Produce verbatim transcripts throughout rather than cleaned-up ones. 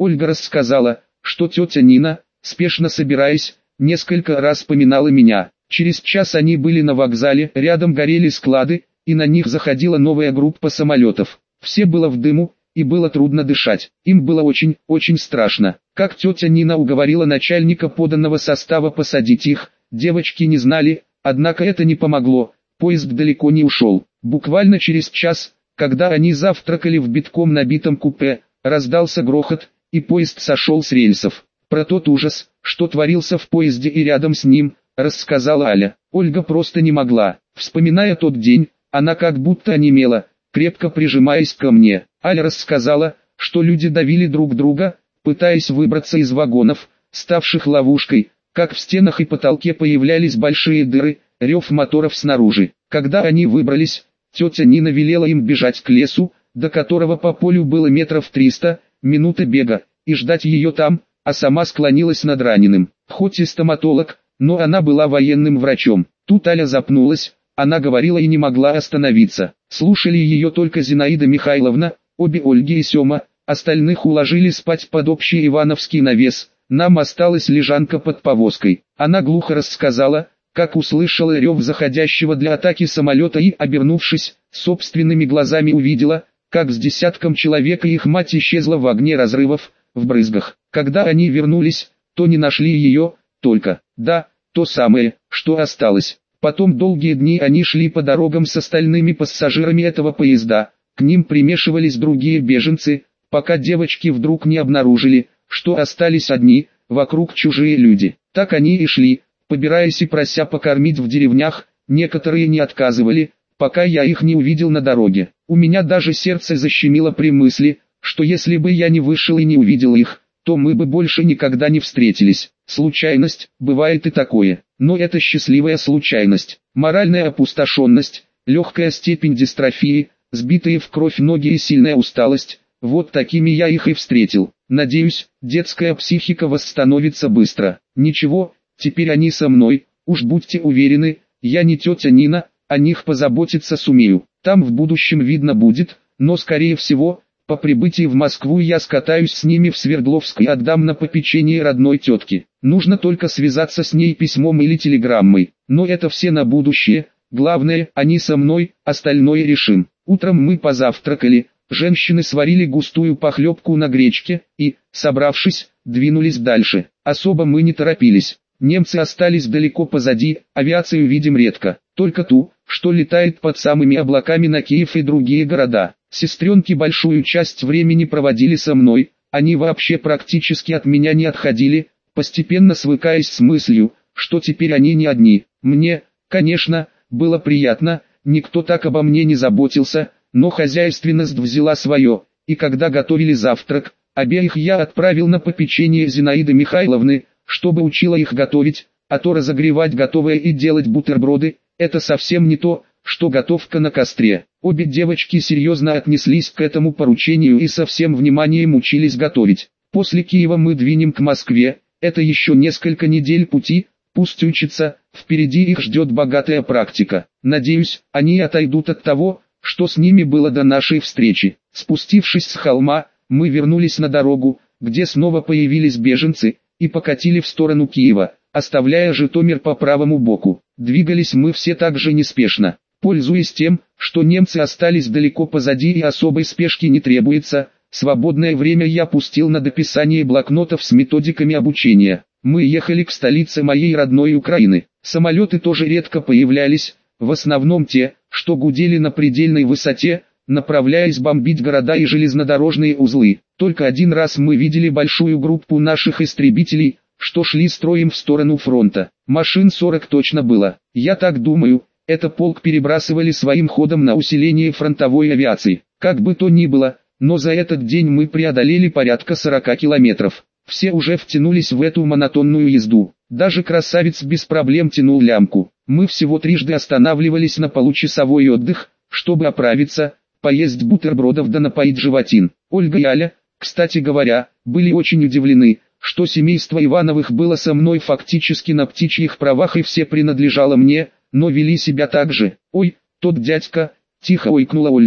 Ольга рассказала, что тетя Нина, спешно собираясь, несколько раз поминала меня. Через час они были на вокзале, рядом горели склады, и на них заходила новая группа самолетов. Все было в дыму, и было трудно дышать. Им было очень, очень страшно. Как тетя Нина уговорила начальника поданного состава посадить их, девочки не знали, однако это не помогло, поезд далеко не ушел. Буквально через час, когда они завтракали в битком набитом купе, раздался грохот, и поезд сошел с рельсов. Про тот ужас, что творился в поезде и рядом с ним, рассказала Аля. Ольга просто не могла. Вспоминая тот день, она как будто онемела, крепко прижимаясь ко мне. Аля рассказала, что люди давили друг друга, пытаясь выбраться из вагонов, ставших ловушкой, как в стенах и потолке появлялись большие дыры, рев моторов снаружи. Когда они выбрались, тетя Нина велела им бежать к лесу, до которого по полю было метров триста, минуты бега, и ждать ее там, а сама склонилась над раненым. Хоть и стоматолог, но она была военным врачом. Тут Аля запнулась, она говорила и не могла остановиться. Слушали ее только Зинаида Михайловна, обе Ольги и Сема, остальных уложили спать под общий ивановский навес, нам осталась лежанка под повозкой. Она глухо рассказала, как услышала рев заходящего для атаки самолета и, обернувшись, собственными глазами увидела, как с десятком человек и их мать исчезла в огне разрывов, в брызгах. Когда они вернулись, то не нашли ее, только, да, то самое, что осталось. Потом долгие дни они шли по дорогам с остальными пассажирами этого поезда, к ним примешивались другие беженцы, пока девочки вдруг не обнаружили, что остались одни, вокруг чужие люди. Так они и шли, побираясь и прося покормить в деревнях, некоторые не отказывали, пока я их не увидел на дороге. У меня даже сердце защемило при мысли, что если бы я не вышел и не увидел их, то мы бы больше никогда не встретились. Случайность, бывает и такое, но это счастливая случайность. Моральная опустошенность, легкая степень дистрофии, сбитые в кровь ноги и сильная усталость, вот такими я их и встретил. Надеюсь, детская психика восстановится быстро. Ничего, теперь они со мной, уж будьте уверены, я не тетя Нина, о них позаботиться сумею. Там в будущем видно будет, но скорее всего, по прибытии в Москву я скатаюсь с ними в Свердловск и отдам на попечение родной тетки. Нужно только связаться с ней письмом или телеграммой. Но это все на будущее, главное, они со мной, остальное решим. Утром мы позавтракали, женщины сварили густую похлебку на гречке и, собравшись, двинулись дальше. Особо мы не торопились. Немцы остались далеко позади, авиацию видим редко, только ту, что летает под самыми облаками на Киев и другие города. Сестренки большую часть времени проводили со мной, они вообще практически от меня не отходили, постепенно свыкаясь с мыслью, что теперь они не одни. Мне, конечно, было приятно, никто так обо мне не заботился, но хозяйственность взяла свое, и когда готовили завтрак, обеих я отправил на попечение Зинаиды Михайловны, чтобы учила их готовить, а то разогревать готовое и делать бутерброды – это совсем не то, что готовка на костре. Обе девочки серьезно отнеслись к этому поручению и со всем вниманием учились готовить. После Киева мы двинем к Москве, это еще несколько недель пути, пусть учатся, впереди их ждет богатая практика. Надеюсь, они отойдут от того, что с ними было до нашей встречи. Спустившись с холма, мы вернулись на дорогу, где снова появились беженцы, и покатили в сторону Киева, оставляя Житомир по правому боку. Двигались мы все так же неспешно. Пользуясь тем, что немцы остались далеко позади и особой спешки не требуется, свободное время я пустил на дописание блокнотов с методиками обучения. Мы ехали к столице моей родной Украины. Самолеты тоже редко появлялись, в основном те, что гудели на предельной высоте, направляясь бомбить города и железнодорожные узлы. Только один раз мы видели большую группу наших истребителей, что шли строем в сторону фронта. Машин сорок точно было. Я так думаю, это полк перебрасывали своим ходом на усиление фронтовой авиации. Как бы то ни было, но за этот день мы преодолели порядка сорока километров. Все уже втянулись в эту монотонную езду. Даже красавец без проблем тянул лямку. Мы всего трижды останавливались на получасовой отдых, чтобы оправиться, поесть бутербродов да напоить животин. Ольга и Аля, кстати говоря, были очень удивлены, что семейство Ивановых было со мной фактически на птичьих правах и все принадлежало мне, но вели себя так же. «Ой, тот дядька», — тихо ойкнула Ольга,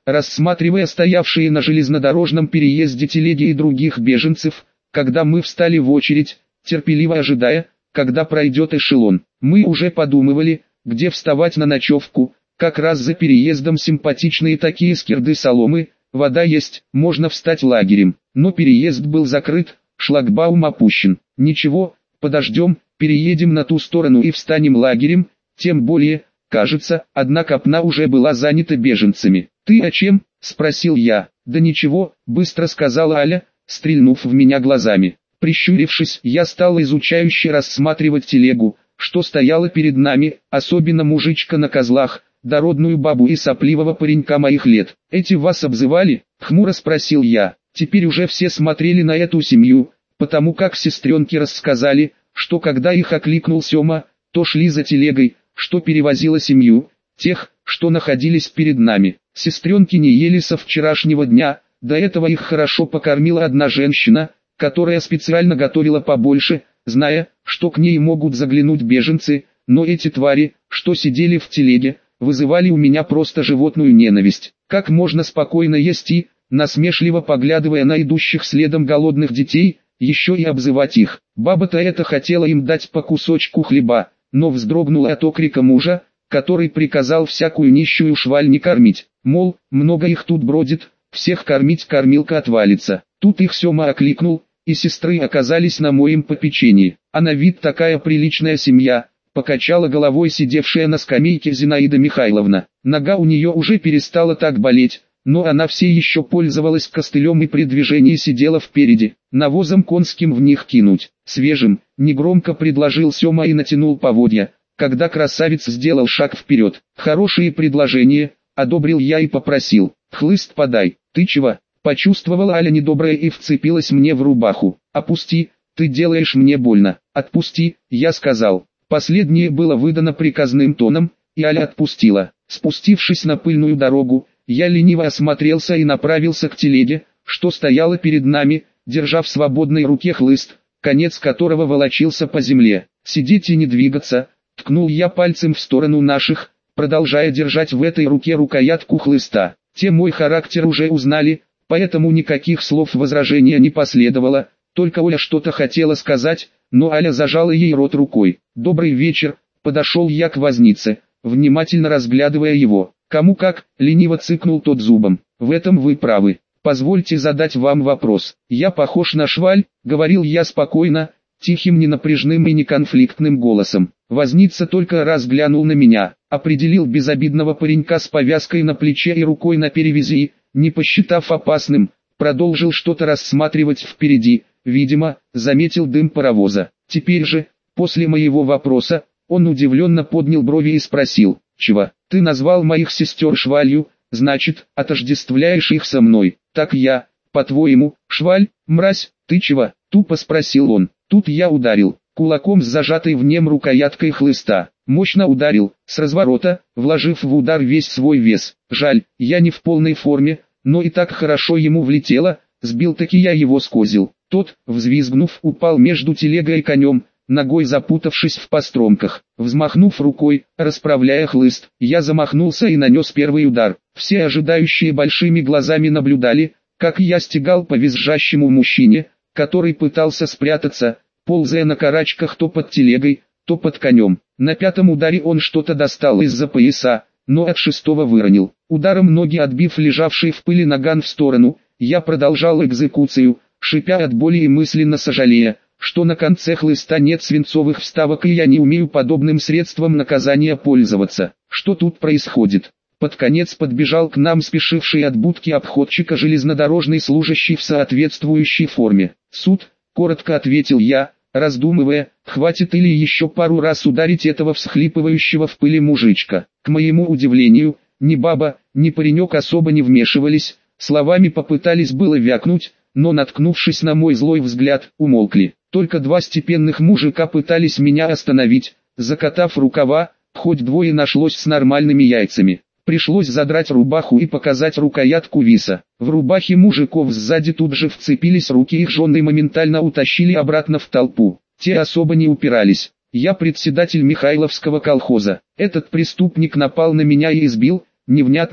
рассматривая стоявшие на железнодорожном переезде телеги и других беженцев, когда мы встали в очередь, терпеливо ожидая, когда пройдет эшелон. Мы уже подумывали, где вставать на ночевку, как раз за переездом симпатичные такие скирды соломы, вода есть, можно встать лагерем. Но переезд был закрыт, шлагбаум опущен. Ничего, подождем, переедем на ту сторону и встанем лагерем, тем более, кажется, одна копна уже была занята беженцами. «Ты о чем?» – спросил я. «Да ничего», – быстро сказала Аля, стрельнув в меня глазами. Прищурившись, я стал изучающе рассматривать телегу, что стояла перед нами, особенно мужичка на козлах, дородную бабу и сопливого паренька моих лет. «Эти вас обзывали?» – хмуро спросил я. Теперь уже все смотрели на эту семью, потому как сестренки рассказали, что когда их окликнул Сема, то шли за телегой, что перевозила семью, тех, что находились перед нами. Сестренки не ели со вчерашнего дня, до этого их хорошо покормила одна женщина, которая специально готовила побольше, зная, что к ней могут заглянуть беженцы, но эти твари, что сидели в телеге, вызывали у меня просто животную ненависть. Как можно спокойно есть и, насмешливо поглядывая на идущих следом голодных детей, еще и обзывать их. Баба-то это хотела им дать по кусочку хлеба, но вздрогнула от окрика мужа, который приказал всякую нищую шваль не кормить, мол, много их тут бродит, всех кормить кормилка отвалится. Тут их Сема окликнул, и сестры оказались на моем попечении. А на вид такая приличная семья, покачала головой сидевшая на скамейке Зинаида Михайловна. Нога у нее уже перестала так болеть, но она все еще пользовалась костылем и при движении сидела впереди. Навозом конским в них кинуть, свежим, негромко предложил Сема и натянул поводья, когда красавец сделал шаг вперед. Хорошие предложения, одобрил я и попросил. Хлыст подай. Ты чего? Почувствовала Аля недоброе и вцепилась мне в рубаху. Опусти, ты делаешь мне больно. Отпусти, я сказал. Последнее было выдано приказным тоном, и Аля отпустила. Спустившись на пыльную дорогу, я лениво осмотрелся и направился к телеге, что стояла перед нами, держа в свободной руке хлыст, конец которого волочился по земле. «Сидеть и не двигаться», — ткнул я пальцем в сторону наших, продолжая держать в этой руке рукоятку хлыста. Те мой характер уже узнали, поэтому никаких слов возражения не последовало, только Оля что-то хотела сказать, но Аля зажала ей рот рукой. «Добрый вечер», — подошел я к вознице, внимательно разглядывая его. «Кому как», — лениво цыкнул тот зубом. «В этом вы правы. Позвольте задать вам вопрос. Я похож на шваль?» — говорил я спокойно, тихим, ненапряжным и неконфликтным голосом. Возница только раз глянул на меня, определил безобидного паренька с повязкой на плече и рукой на перевязи, не посчитав опасным, продолжил что-то рассматривать впереди, видимо, заметил дым паровоза. Теперь же, после моего вопроса, он удивленно поднял брови и спросил: «Чего? Ты назвал моих сестер швалью, значит, отождествляешь их со мной?» «Так я, по-твоему, шваль, мразь, ты чего?» — тупо спросил он. Тут я ударил, кулаком с зажатой в нем рукояткой хлыста. Мощно ударил, с разворота, вложив в удар весь свой вес. Жаль, я не в полной форме, но и так хорошо ему влетело, сбил-таки я его с козел. Тот, взвизгнув, упал между телегой и конем, ногой запутавшись в постромках. Взмахнув рукой, расправляя хлыст, я замахнулся и нанес первый удар. Все ожидающие большими глазами наблюдали, как я стегал по визжащему мужчине, который пытался спрятаться, ползая на карачках то под телегой, то под конем. На пятом ударе он что-то достал из-за пояса, но от шестого выронил. Ударом ноги отбив лежавший в пыли наган в сторону, я продолжал экзекуцию, шипя от боли и мысленно сожалея, что на конце хлыста нет свинцовых вставок и я не умею подобным средством наказания пользоваться. Что тут происходит? Под конец подбежал к нам спешивший от будки обходчика железнодорожный служащий в соответствующей форме. «Суд», — коротко ответил я, раздумывая, хватит или еще пару раз ударить этого всхлипывающего в пыли мужичка. К моему удивлению, ни баба, ни паренек особо не вмешивались, словами попытались было вякнуть, но, наткнувшись на мой злой взгляд, умолкли. Только два степенных мужика пытались меня остановить, закатав рукава, хоть двое нашлось с нормальными яйцами. Пришлось задрать рубаху и показать рукоятку виса. В рубахе мужиков сзади тут же вцепились руки их жен и моментально утащили обратно в толпу. Те особо не упирались. Я председатель Михайловского колхоза. Этот преступник напал на меня и избил, невнятно,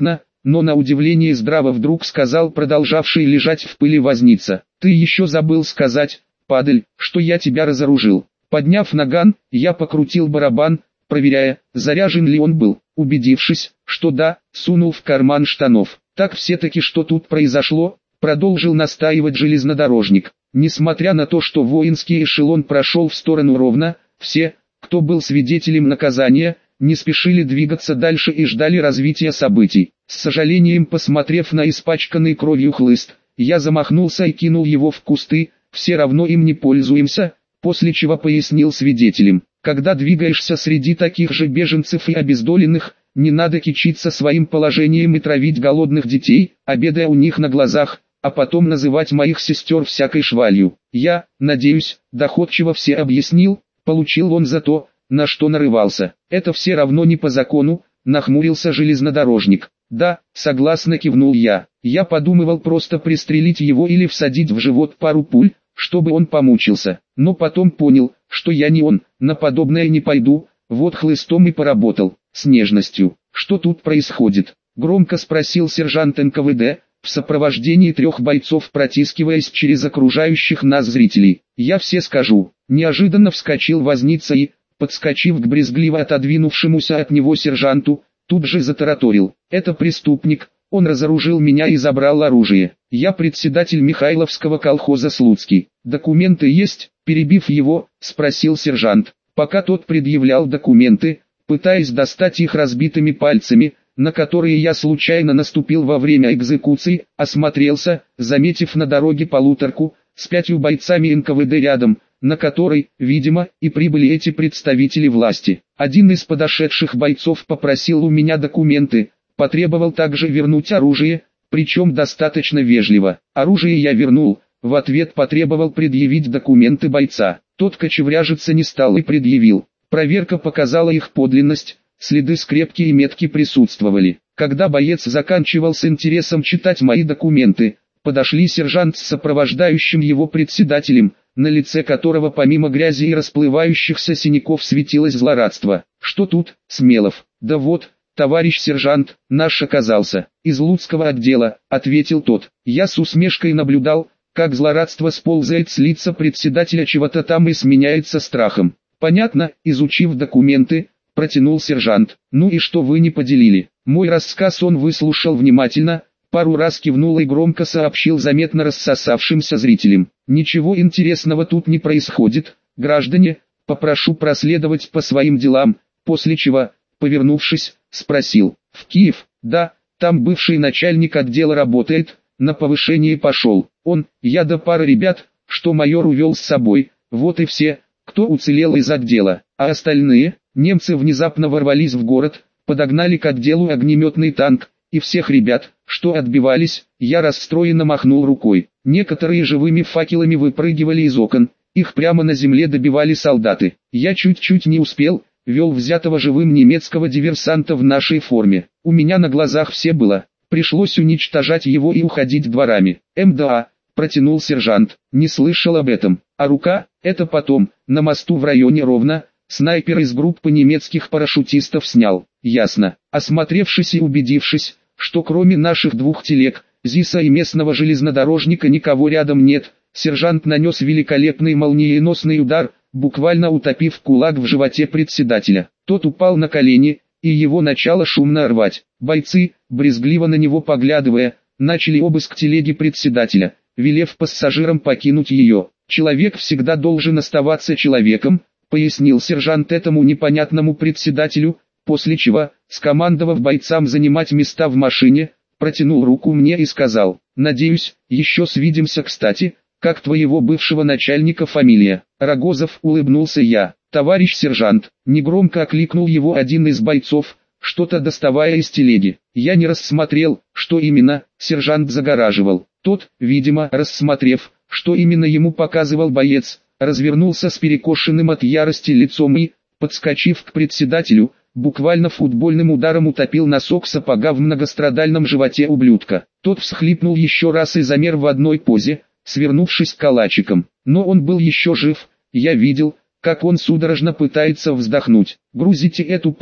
но на удивление здраво вдруг сказал продолжавший лежать в пыли возница: «Ты еще забыл сказать, падаль, что я тебя разоружил». Подняв наган, я покрутил барабан, проверяя, заряжен ли он был. Убедившись, что да, сунул в карман штанов. «Так все-таки что тут произошло?» — продолжил настаивать железнодорожник. Несмотря на то, что воинский эшелон прошел в сторону ровно, все, кто был свидетелем наказания, не спешили двигаться дальше и ждали развития событий. С сожалением посмотрев на испачканный кровью хлыст, я замахнулся и кинул его в кусты, все равно им не пользуемся, после чего пояснил свидетелям: когда двигаешься среди таких же беженцев и обездоленных, не надо кичиться своим положением и травить голодных детей, обедая у них на глазах, а потом называть моих сестер всякой швалью. Я, надеюсь, доходчиво все объяснил, получил он за то, на что нарывался. Это все равно не по закону, нахмурился железнодорожник. Да, согласно кивнул я. Я подумывал просто пристрелить его или всадить в живот пару пуль, чтобы он помучился. Но потом понял, что я не он, на подобное не пойду, вот хлыстом и поработал. С нежностью. Что тут происходит? Громко спросил сержант эн ка вэ дэ, в сопровождении трех бойцов протискиваясь через окружающих нас зрителей. Я все скажу. Неожиданно вскочил возница и, подскочив к брезгливо отодвинувшемуся от него сержанту, тут же затараторил: «Это преступник, он разоружил меня и забрал оружие. Я председатель Михайловского колхоза Слуцкий. Документы есть?» Перебив его, спросил сержант. Пока тот предъявлял документы, пытаясь достать их разбитыми пальцами, на которые я случайно наступил во время экзекуции, осмотрелся, заметив на дороге полуторку, с пятью бойцами эн ка вэ дэ рядом, на которой, видимо, и прибыли эти представители власти. Один из подошедших бойцов попросил у меня документы, потребовал также вернуть оружие, причем достаточно вежливо. Оружие я вернул, в ответ потребовал предъявить документы бойца. Тот кочевряжиться не стал и предъявил. Проверка показала их подлинность, следы скрепки и метки присутствовали. Когда боец заканчивал с интересом читать мои документы, подошли сержант с сопровождающим его председателем, на лице которого помимо грязи и расплывающихся синяков светилось злорадство. «Что тут, Смелов?» «Да вот, товарищ сержант, наш оказался, из Луцкого отдела», — ответил тот. Я с усмешкой наблюдал, как злорадство сползает с лица председателя чего-то там и сменяется страхом. «Понятно», — изучив документы, протянул сержант. «Ну и что вы не поделили?» Мой рассказ он выслушал внимательно, пару раз кивнул и громко сообщил заметно рассосавшимся зрителям: «Ничего интересного тут не происходит, граждане, попрошу проследовать по своим делам», после чего, повернувшись, спросил: «В Киев?» «Да, там бывший начальник отдела работает, на повышение пошел. Он, я да пара ребят, что майор увел с собой, вот и все, кто уцелел из отдела, а остальные...» Немцы внезапно ворвались в город, подогнали к отделу огнеметный танк, и всех ребят, что отбивались, я расстроенно махнул рукой. Некоторые живыми факелами выпрыгивали из окон, их прямо на земле добивали солдаты. Я чуть-чуть не успел, вел взятого живым немецкого диверсанта в нашей форме. У меня на глазах все было, пришлось уничтожать его и уходить дворами. эм дэ а, протянул сержант, не слышал об этом. А рука, это потом, на мосту в районе Ровно, снайпер из группы немецких парашютистов снял. Ясно. Осмотревшись и убедившись, что кроме наших двух телег, ЗИСа и местного железнодорожника никого рядом нет, сержант нанес великолепный молниеносный удар, буквально утопив кулак в животе председателя. Тот упал на колени, и его начало шумно рвать. Бойцы, брезгливо на него поглядывая, начали обыск телеги председателя, велев пассажирам покинуть ее. «Человек всегда должен оставаться человеком», пояснил сержант этому непонятному председателю, после чего, скомандовав бойцам занимать места в машине, протянул руку мне и сказал: «Надеюсь, еще свидимся. Кстати, как твоего бывшего начальника фамилия?» Рогозов, улыбнулся я. «Товарищ сержант», негромко окликнул его один из бойцов, что-то доставая из телеги. Я не рассмотрел, что именно сержант загораживал. Тот, видимо, рассмотрев, что именно ему показывал боец, развернулся с перекошенным от ярости лицом и, подскочив к председателю, буквально футбольным ударом утопил носок сапога в многострадальном животе ублюдка. Тот всхлипнул еще раз и замер в одной позе, свернувшись калачиком. Но он был еще жив, я видел, как он судорожно пытается вздохнуть. «Грузите эту падаль»,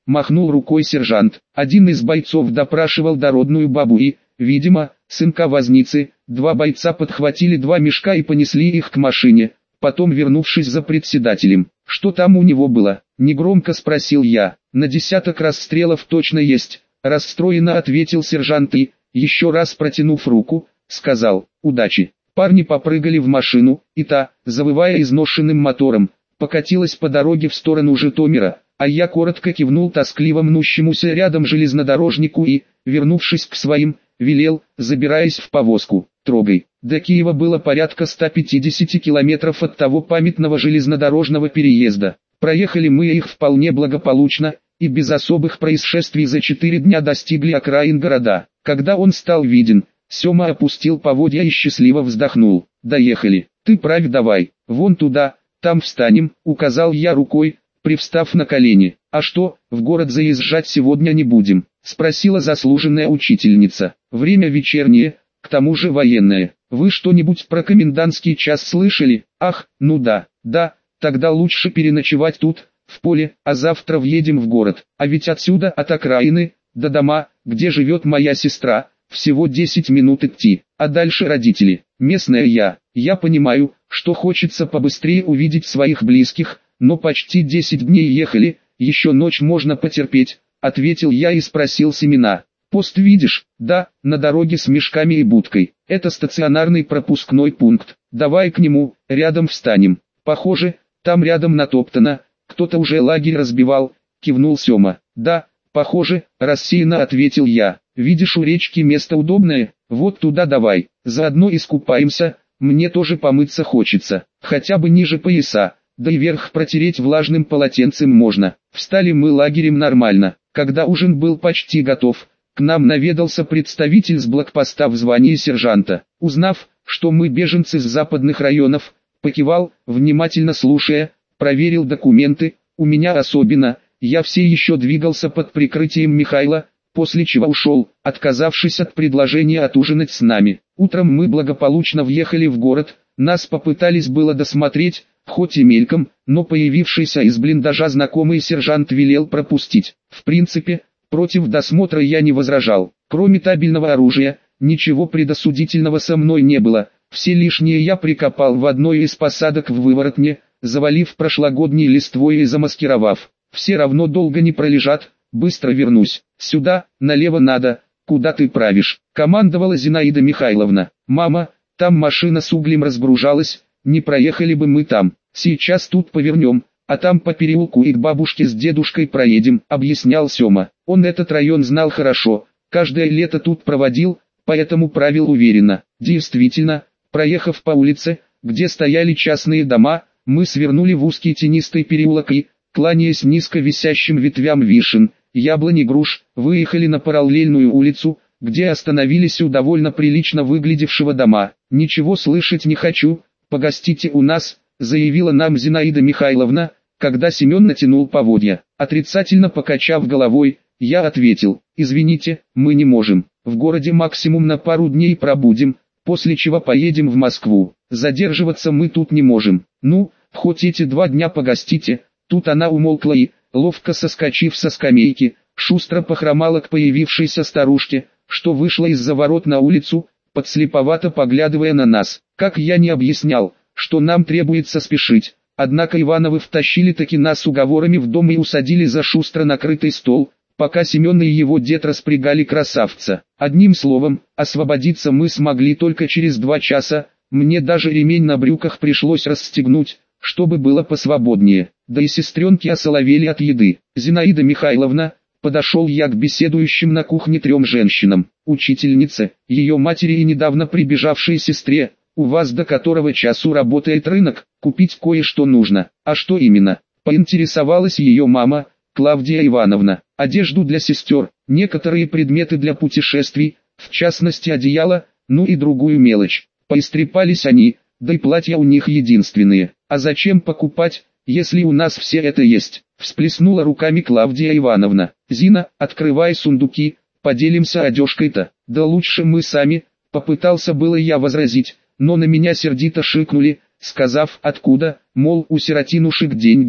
махнул рукой сержант. Один из бойцов допрашивал дородную бабу и, видимо, сынка возницы. Два бойца подхватили два мешка и понесли их к машине, потом вернувшись за председателем. «Что там у него было?» — негромко спросил я. «На десяток расстрелов точно есть», — расстроенно ответил сержант и, еще раз протянув руку, сказал: «Удачи». Парни попрыгали в машину, и та, завывая изношенным мотором, покатилась по дороге в сторону Житомира, а я коротко кивнул тоскливо мнущемуся рядом железнодорожнику и, вернувшись к своим, велел, забираясь в повозку: «Трогай». До Киева было порядка ста пятидесяти километров от того памятного железнодорожного переезда. Проехали мы их вполне благополучно, и без особых происшествий за четыре дня достигли окраин города. Когда он стал виден, Сема опустил поводья и счастливо вздохнул. «Доехали. Ты правь давай, вон туда, там встанем», — указал я рукой, привстав на колени. «А что, в город заезжать сегодня не будем?» — спросила заслуженная учительница. «Время вечернее, к тому же военное. Вы что-нибудь про комендантский час слышали?» «Ах, ну да, да, тогда лучше переночевать тут, в поле, а завтра въедем в город. А ведь отсюда, от окраины, до дома, где живет моя сестра, всего десять минут идти, а дальше родители, местная я. Я понимаю, что хочется побыстрее увидеть своих близких, но почти десять дней ехали, еще ночь можно потерпеть», — ответил я и спросил Семена. «Пост видишь?» «Да, на дороге с мешками и будкой. Это стационарный пропускной пункт. Давай к нему, рядом встанем. Похоже, там рядом натоптано, кто-то уже лагерь разбивал», — кивнул Сема. «Да, похоже», — рассеянно ответил я. «Видишь, у речки место удобное, вот туда давай, заодно искупаемся, мне тоже помыться хочется, хотя бы ниже пояса, да и верх протереть влажным полотенцем можно». Встали мы лагерем нормально. Когда ужин был почти готов, к нам наведался представитель с блокпоста в звании сержанта. Узнав, что мы беженцы с западных районов, покивал, внимательно слушая, проверил документы. У меня особенно, я все еще двигался под прикрытием Михайла, после чего ушел, отказавшись от предложения отужинать с нами. Утром мы благополучно въехали в город, нас попытались было досмотреть, хоть и мельком, но появившийся из блиндажа знакомый сержант велел пропустить. В принципе, против досмотра я не возражал. Кроме табельного оружия, ничего предосудительного со мной не было. Все лишнее я прикопал в одной из посадок в Выворотне, завалив прошлогодней листвой и замаскировав. Все равно долго не пролежат, быстро вернусь. «Сюда, налево надо, куда ты правишь?» — командовала Зинаида Михайловна. «Мама, там машина с углем разгружалась, не проехали бы мы там. Сейчас тут повернем, а там по переулку и к бабушке с дедушкой проедем», — объяснял Сема. Он этот район знал хорошо, каждое лето тут проводил, поэтому правил уверенно. Действительно, проехав по улице, где стояли частные дома, мы свернули в узкий тенистый переулок и, кланяясь низко висящим ветвям вишен, яблонь и груш, выехали на параллельную улицу, где остановились у довольно прилично выглядевшего дома. «Ничего слышать не хочу, погостите у нас», — заявила нам Зинаида Михайловна, когда Семен натянул поводья. Отрицательно покачав головой, я ответил: «Извините, мы не можем, в городе максимум на пару дней пробудем, после чего поедем в Москву, задерживаться мы тут не можем. Ну, хоть эти два дня погостите». Тут она умолкла и, ловко соскочив со скамейки, шустро похромала к появившейся старушке, что вышла из-за ворот на улицу, подслеповато поглядывая на нас. Как я не объяснял, что нам требуется спешить, однако Ивановы втащили таки нас уговорами в дом и усадили за шустро накрытый стол, пока Семен и его дед распрягали красавца. Одним словом, освободиться мы смогли только через два часа, мне даже ремень на брюках пришлось расстегнуть, чтобы было посвободнее, да и сестренки осоловели от еды. «Зинаида Михайловна», подошел я к беседующим на кухне трем женщинам, учительнице, ее матери и недавно прибежавшей сестре: «У вас до которого часу работает рынок? Купить кое-что нужно». «А что именно?» — поинтересовалась ее мама, Клавдия Ивановна. «Одежду для сестер, некоторые предметы для путешествий, в частности одеяло, ну и другую мелочь». Поистрепались они, да и платья у них единственные. «А зачем покупать, если у нас все это есть?» — всплеснула руками Клавдия Ивановна. «Зина, открывай сундуки, поделимся одежкой-то». «Да лучше мы сами», — попытался было я возразить, но на меня сердито шикнули, сказав: «Откуда, мол, у сиротинушек деньги,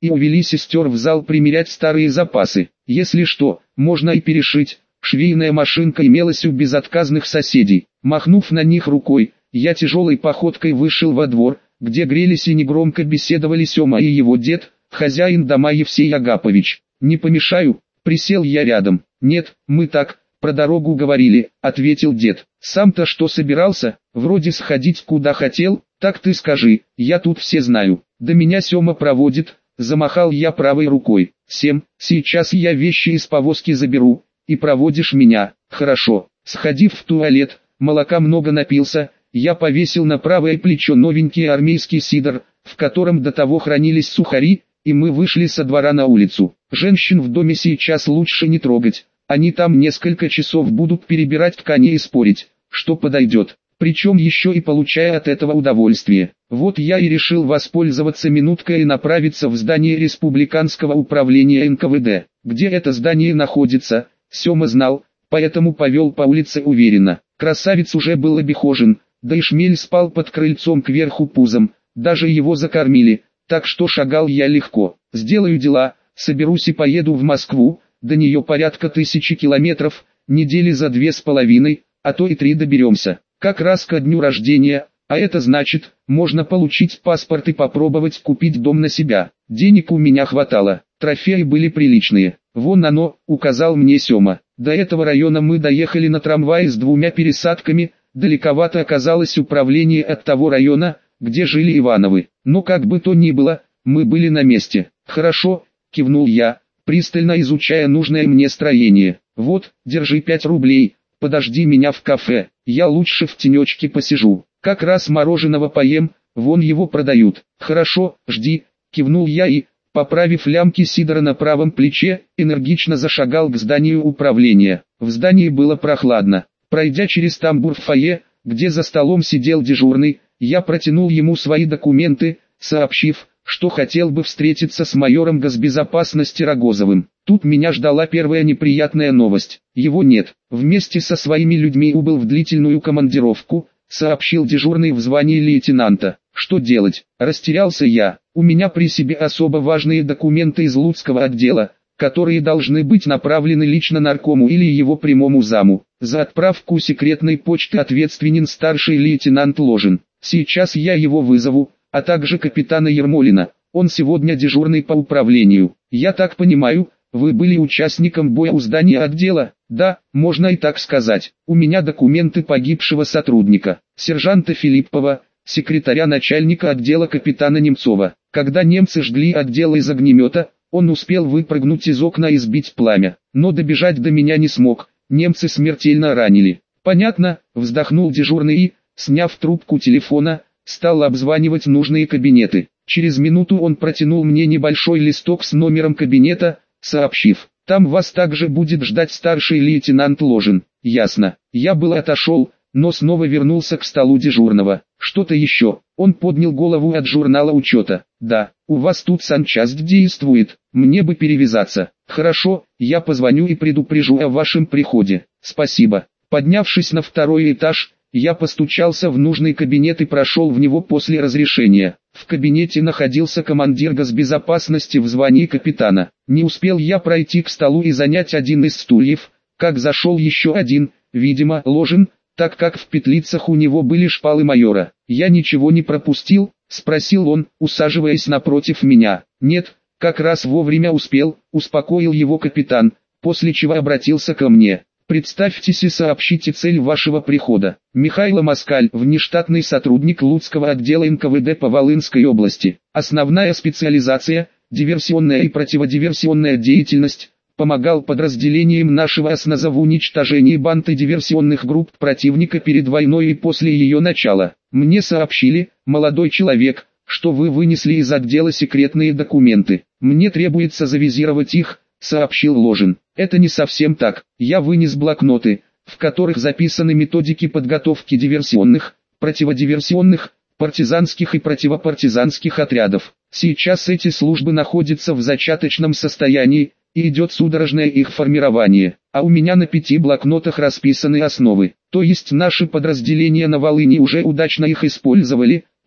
и увели сестер в зал примерять старые запасы. Если что, можно и перешить. Швейная машинка имелась у безотказных соседей. Махнув на них рукой, я тяжелой походкой вышел во двор, где грелись и негромко беседовали Сема и его дед, хозяин дома Евсей Агапович. «Не помешаю?» — присел я рядом. «Нет, мы так, про дорогу говорили», — ответил дед. «Сам-то что собирался? Вроде сходить куда хотел, так ты скажи, я тут все знаю. Да меня Сема проводит», — замахал я правой рукой. «Сем, сейчас я вещи из повозки заберу, и проводишь меня». «Хорошо». Сходив в туалет, молока много напился, я повесил на правое плечо новенький армейский сидр, в котором до того хранились сухари, и мы вышли со двора на улицу. Женщин в доме сейчас лучше не трогать, они там несколько часов будут перебирать ткани и спорить, что подойдет, причем еще и получая от этого удовольствие. Вот я и решил воспользоваться минуткой и направиться в здание Республиканского управления эн ка вэ дэ. Где это здание находится, Сема знал, поэтому повел по улице уверенно. Красавец уже был обихожен, да и шмель спал под крыльцом кверху пузом, даже его закормили, так что шагал я легко. Сделаю дела, соберусь и поеду в Москву, до нее порядка тысячи километров, недели за две с половиной, а то и три доберемся. Как раз ко дню рождения, а это значит, можно получить паспорт и попробовать купить дом на себя. Денег у меня хватало, трофеи были приличные. Вон оно, указал мне Сема. До этого района мы доехали на трамвае с двумя пересадками, далековато оказалось управление от того района, где жили Ивановы. Но как бы то ни было, мы были на месте. «Хорошо», — кивнул я, пристально изучая нужное мне строение. «Вот, держи пять рублей, подожди меня в кафе, я лучше в тенечке посижу, как раз мороженого поем, вон его продают». «Хорошо, жди», — кивнул я и, поправив лямки сидора на правом плече, энергично зашагал к зданию управления. В здании было прохладно. Пройдя через тамбур в фойе, где за столом сидел дежурный, я протянул ему свои документы, сообщив, что хотел бы встретиться с майором госбезопасности Рогозовым. Тут меня ждала первая неприятная новость. Его нет. Вместе со своими людьми убыл в длительную командировку, сообщил дежурный в звании лейтенанта. Что делать? Растерялся я. У меня при себе особо важные документы из Луцкого отдела, которые должны быть направлены лично наркому или его прямому заму. За отправку секретной почты ответственен старший лейтенант Ложин. Сейчас я его вызову, а также капитана Ермолина. Он сегодня дежурный по управлению. Я так понимаю, вы были участником боя у здания отдела? Да, можно и так сказать. У меня документы погибшего сотрудника, сержанта Филиппова, секретаря начальника отдела капитана Немцова. Когда немцы жгли отдел из огнемета, он успел выпрыгнуть из окна и сбить пламя, но добежать до меня не смог, немцы смертельно ранили. Понятно, вздохнул дежурный и, сняв трубку телефона, стал обзванивать нужные кабинеты. Через минуту он протянул мне небольшой листок с номером кабинета, сообщив: «Там вас также будет ждать старший лейтенант Ложин». Ясно. Я был отошел, но снова вернулся к столу дежурного. «Что-то еще?» Он поднял голову от журнала учета. «Да, у вас тут санчасть действует, мне бы перевязаться». «Хорошо, я позвоню и предупрежу о вашем приходе». «Спасибо». Поднявшись на второй этаж, я постучался в нужный кабинет и прошел в него после разрешения. В кабинете находился командир госбезопасности в звании капитана. Не успел я пройти к столу и занять один из стульев, как зашел еще один, видимо, Ложин, так как в петлицах у него были шпалы майора. «Я ничего не пропустил?» — спросил он, усаживаясь напротив меня. «Нет, как раз вовремя успел», — успокоил его капитан, после чего обратился ко мне. «Представьтесь и сообщите цель вашего прихода». Михаил Москаль, внештатный сотрудник Луцкого отдела эн ка вэ дэ по Волынской области. Основная специализация – диверсионная и противодиверсионная деятельность. Помогал подразделениям нашего осназа в уничтожении банд и диверсионных групп противника перед войной и после ее начала. Мне сообщили, молодой человек, что вы вынесли из отдела секретные документы. Мне требуется завизировать их, сообщил Ложин. Это не совсем так. Я вынес блокноты, в которых записаны методики подготовки диверсионных, противодиверсионных, партизанских и противопартизанских отрядов. Сейчас эти службы находятся в зачаточном состоянии, и идет судорожное их формирование, а у меня на пяти блокнотах расписаны основы, то есть наши подразделения на Волыни уже удачно их использовали,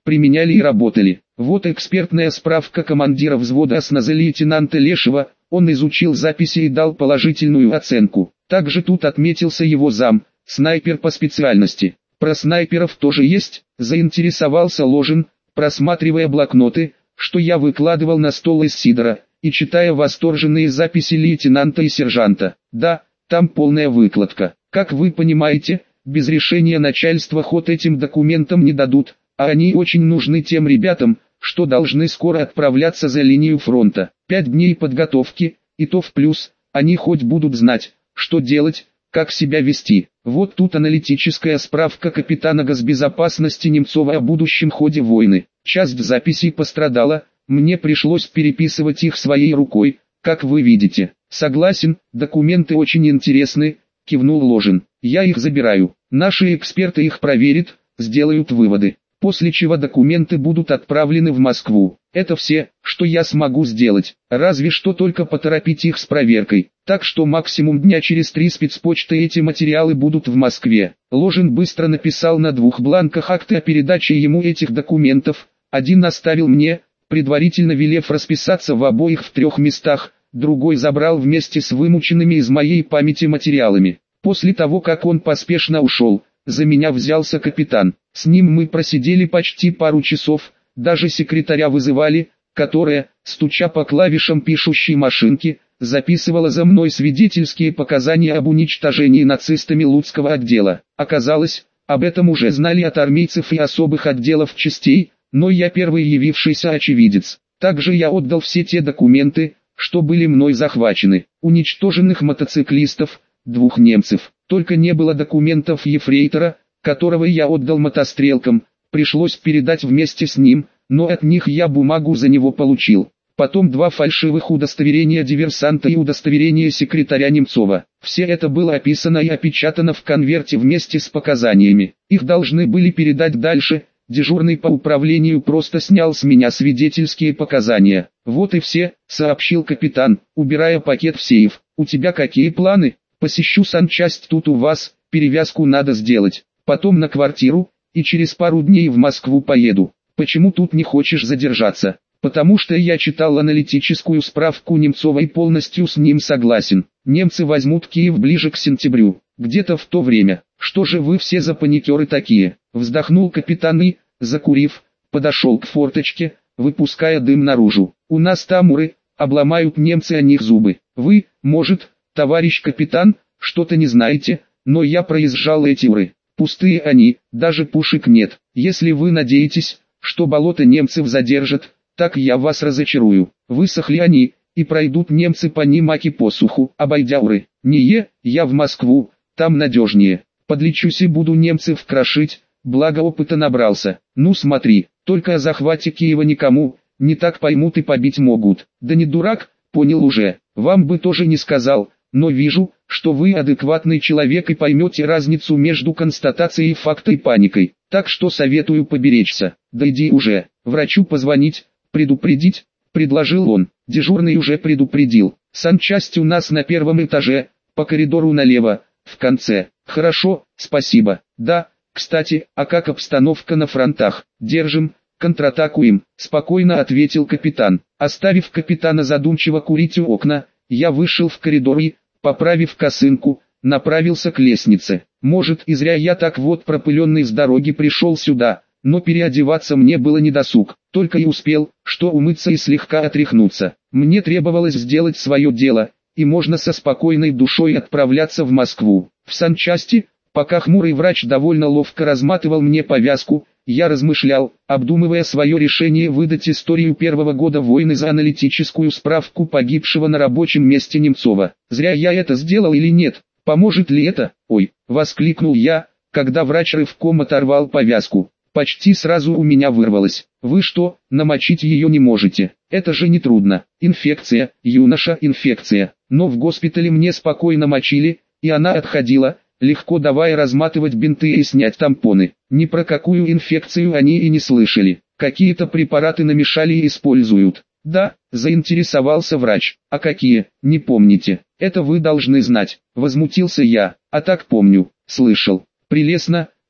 применяли и работали. Вот экспертная справка командира взвода ОСНАЗа лейтенанта Лешева, он изучил записи и дал положительную оценку. Также тут отметился его зам, снайпер по специальности. Про снайперов тоже есть, заинтересовался Ложин, просматривая блокноты, что я выкладывал на стол из Сидора, и читая восторженные записи лейтенанта и сержанта. Да, там полная выкладка. Как вы понимаете, без решения начальства ход этим документам не дадут, а они очень нужны тем ребятам, что должны скоро отправляться за линию фронта. Пять дней подготовки, и то в плюс, они хоть будут знать, что делать, как себя вести. Вот тут аналитическая справка капитана госбезопасности Немцова о будущем ходе войны. Часть записей пострадала, мне пришлось переписывать их своей рукой, как вы видите. Согласен, документы очень интересны, кивнул Ложин. Я их забираю. Наши эксперты их проверят, сделают выводы. После чего документы будут отправлены в Москву. Это все, что я смогу сделать, разве что только поторопить их с проверкой. Так что максимум дня через три спецпочтой эти материалы будут в Москве. Ложин быстро написал на двух бланках акты о передаче ему этих документов. Один оставил мне, предварительно велев расписаться в обоих в трех местах, другой забрал вместе с вымученными из моей памяти материалами. После того, как он поспешно ушел, за меня взялся капитан. С ним мы просидели почти пару часов, даже секретаря вызывали, которая, стуча по клавишам пишущей машинки, записывала за мной свидетельские показания об уничтожении нацистами Луцкого отдела. Оказалось, об этом уже знали от армейцев и особых отделов частей, но я первый явившийся очевидец. Также я отдал все те документы, что были мной захвачены. Уничтоженных мотоциклистов, двух немцев. Только не было документов ефрейтора, которого я отдал мотострелкам, пришлось передать вместе с ним, но от них я бумагу за него получил. Потом два фальшивых удостоверения диверсанта и удостоверение секретаря Немцова. Все это было описано и опечатано в конверте вместе с показаниями. Их должны были передать дальше, дежурный по управлению просто снял с меня свидетельские показания. Вот и все, сообщил капитан, убирая пакет в сейф. У тебя какие планы? Посещу санчасть тут у вас, перевязку надо сделать. Потом на квартиру, и через пару дней в Москву поеду. Почему тут не хочешь задержаться? Потому что я читал аналитическую справку Немцова и полностью с ним согласен. Немцы возьмут Киев ближе к сентябрю, где-то в то время. Что же вы все за паникеры такие? Вздохнул капитан и, закурив, подошел к форточке, выпуская дым наружу. У нас там уры, обломают немцы о них зубы. Вы, может, товарищ капитан, что-то не знаете, но я проезжал эти уры. Пустые они, даже пушек нет. Если вы надеетесь, что болото немцев задержат, так я вас разочарую. Высохли они, и пройдут немцы по ним аки по суху, обойдя уры. Не е, я в Москву, там надежнее. Подлечусь и буду немцев крошить, благо опыта набрался. Ну смотри, только о захвате Киева никому, не так поймут и побить могут. Да не дурак, понял уже, вам бы тоже не сказал, но вижу, что вы адекватный человек и поймете разницу между констатацией факта и паникой. Так что советую поберечься. Да иди уже, врачу позвонить, предупредить, предложил он. Дежурный уже предупредил. Санчасть у нас на первом этаже, по коридору налево, в конце. Хорошо, спасибо. Да, кстати, а как обстановка на фронтах? Держим, контратакуем, спокойно ответил капитан. Оставив капитана задумчиво курить у окна, я вышел в коридор и, поправив косынку, направился к лестнице. Может, и зря я так вот пропыленный с дороги пришел сюда, но переодеваться мне было недосуг. Только и успел, что умыться и слегка отряхнуться. Мне требовалось сделать свое дело, и можно со спокойной душой отправляться в Москву. В санчасти, пока хмурый врач довольно ловко разматывал мне повязку, я размышлял, обдумывая свое решение выдать историю первого года войны за аналитическую справку погибшего на рабочем месте Немцова. Зря я это сделал или нет? Поможет ли это? Ой, воскликнул я, когда врач рывком оторвал повязку. Почти сразу у меня вырвалось. Вы что, намочить ее не можете? Это же не трудно. Инфекция, юноша, инфекция. Но в госпитале мне спокойно мочили, и она отходила, легко давая разматывать бинты и снять тампоны. Ни про какую инфекцию они и не слышали. Какие-то препараты намешали и используют. Да, заинтересовался врач. А какие, не помните? Это вы должны знать. Возмутился я. А так помню, слышал. Прелестно,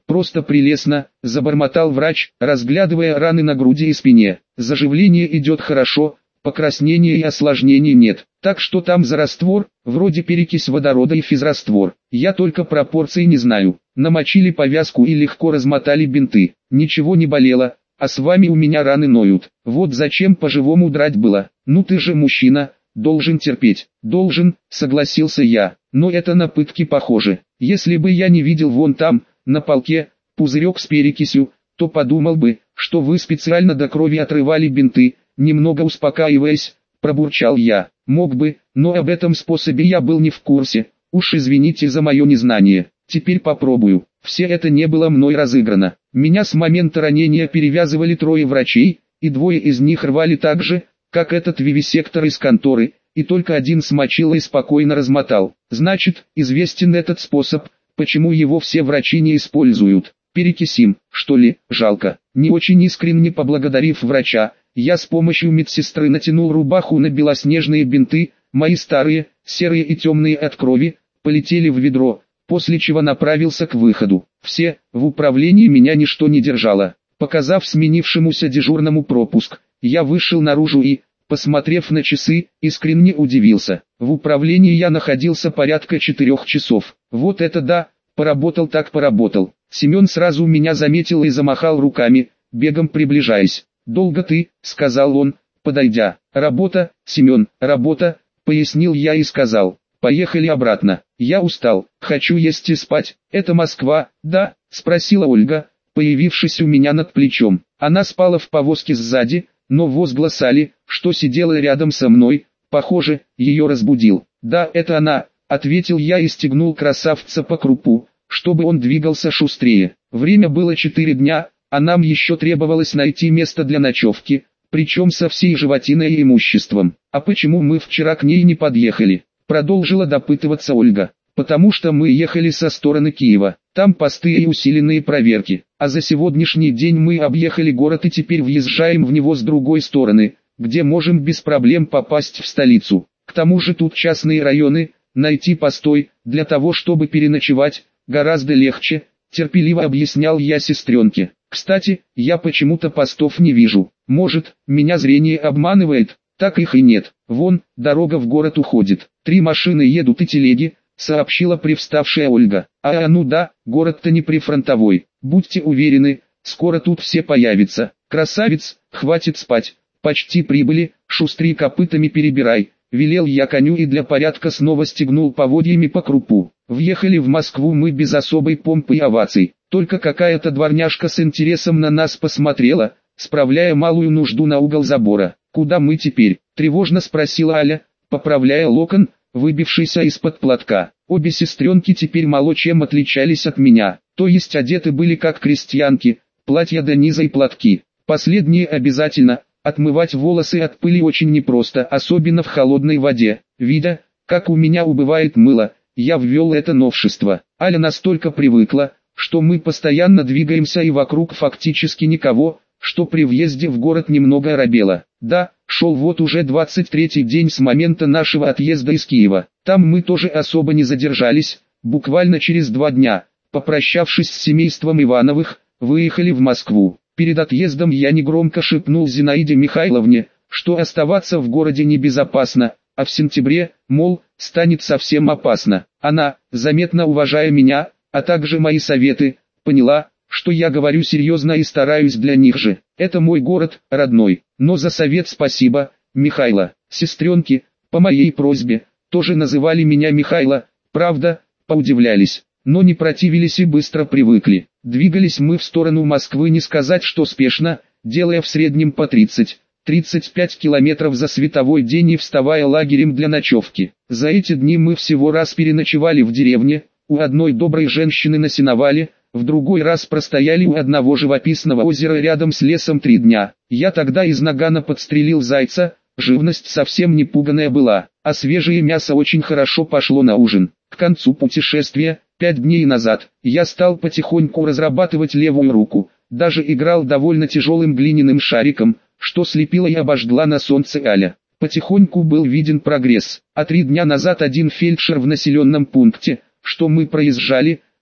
просто прелестно», — забормотал врач, разглядывая раны на груди и спине. «Заживление идет хорошо, покраснения и осложнений нет. Так что там за раствор? Вроде перекись водорода и физраствор. Я только пропорции не знаю». Намочили повязку и легко размотали бинты. «Ничего не болело, а с вами у меня раны ноют. Вот зачем по-живому драть было. Ну ты же мужчина, должен терпеть». «Должен», согласился я, «но это на пытки похоже. Если бы я не видел вон там, на полке, пузырек с перекисью, то подумал бы, что вы специально до крови отрывали бинты». Немного успокаиваясь, пробурчал я. «Мог бы, но об этом способе я был не в курсе. Уж извините за мое незнание. Теперь попробую». Все это не было мной разыграно. Меня с момента ранения перевязывали трое врачей, и двое из них рвали так же, как этот вивисектор из конторы, и только один смочил и спокойно размотал. Значит, известен этот способ, почему его все врачи не используют. Перекисим, что ли, жалко. Не очень искренне поблагодарив врача, я с помощью медсестры натянул рубаху на белоснежные бинты, мои старые, серые и темные от крови, полетели в ведро, после чего направился к выходу. Все, в управлении меня ничто не держало. Показав сменившемуся дежурному пропуск, я вышел наружу и, посмотрев на часы, искренне удивился. В управлении я находился порядка четырех часов. Вот это да, поработал так поработал. Семен сразу меня заметил и замахал руками, бегом приближаясь. «Долго ты», — сказал он, подойдя. «Работа, Семен, работа», — пояснил я и сказал. «Поехали обратно. Я устал, хочу есть и спать». «Это Москва, да?» — спросила Ольга, появившись у меня над плечом. Она спала в повозке сзади, но возглас Али, что сидела рядом со мной, похоже, ее разбудил. «Да, это она», — ответил я и стегнул красавца по крупу, чтобы он двигался шустрее. Время было четыре дня, а нам еще требовалось найти место для ночевки, причем со всей животиной и имуществом. «А почему мы вчера к ней не подъехали?» — продолжила допытываться Ольга. «Потому что мы ехали со стороны Киева, там посты и усиленные проверки, а за сегодняшний день мы объехали город и теперь въезжаем в него с другой стороны, где можем без проблем попасть в столицу. К тому же тут частные районы, найти постой, для того чтобы переночевать, гораздо легче», — терпеливо объяснял я сестренке. «Кстати, я почему-то постов не вижу. Может, меня зрение обманывает? Так их и нет. Вон, дорога в город уходит. Три машины едут и телеги», — сообщила привставшая Ольга. «А, а ну да, город-то не прифронтовой. Будьте уверены, скоро тут все появятся. Красавец, хватит спать. Почти прибыли, шустри копытами перебирай», — велел я коню и для порядка снова стегнул поводьями по крупу. Въехали в Москву мы без особой помпы и оваций. Только какая-то дворняжка с интересом на нас посмотрела, справляя малую нужду на угол забора. «Куда мы теперь?» — тревожно спросила Аля, поправляя локон, выбившийся из-под платка. Обе сестренки теперь мало чем отличались от меня, то есть одеты были как крестьянки, платья до низа и платки. Последние обязательно, отмывать волосы от пыли очень непросто, особенно в холодной воде. Видя, как у меня убывает мыло, я ввел это новшество. Аля настолько привыкла, что мы постоянно двигаемся и вокруг фактически никого, что при въезде в город немного робело. Да, шел вот уже двадцать третий день с момента нашего отъезда из Киева. Там мы тоже особо не задержались, буквально через два дня, попрощавшись с семейством Ивановых, выехали в Москву. Перед отъездом я негромко шепнул Зинаиде Михайловне, что оставаться в городе небезопасно, а в сентябре, мол, станет совсем опасно. Она, заметно уважая меня, а также мои советы, поняла, что я говорю серьезно и стараюсь для них же. Это мой город, родной. Но за совет спасибо, Михайло. Сестренки, по моей просьбе, тоже называли меня Михайло, правда, поудивлялись, но не противились и быстро привыкли. Двигались мы в сторону Москвы, не сказать что спешно, делая в среднем по тридцать-тридцать пять километров за световой день и вставая лагерем для ночевки. За эти дни мы всего раз переночевали в деревне, у одной доброй женщины на сеновале, в другой раз простояли у одного живописного озера рядом с лесом три дня. Я тогда из нагана подстрелил зайца, живность совсем не пуганая была, а свежее мясо очень хорошо пошло на ужин. К концу путешествия, пять дней назад, я стал потихоньку разрабатывать левую руку, даже играл довольно тяжелым глиняным шариком, что слепила и обожгла на солнце Аля. Потихоньку был виден прогресс, а три дня назад один фельдшер в населенном пункте, что мы проезжали,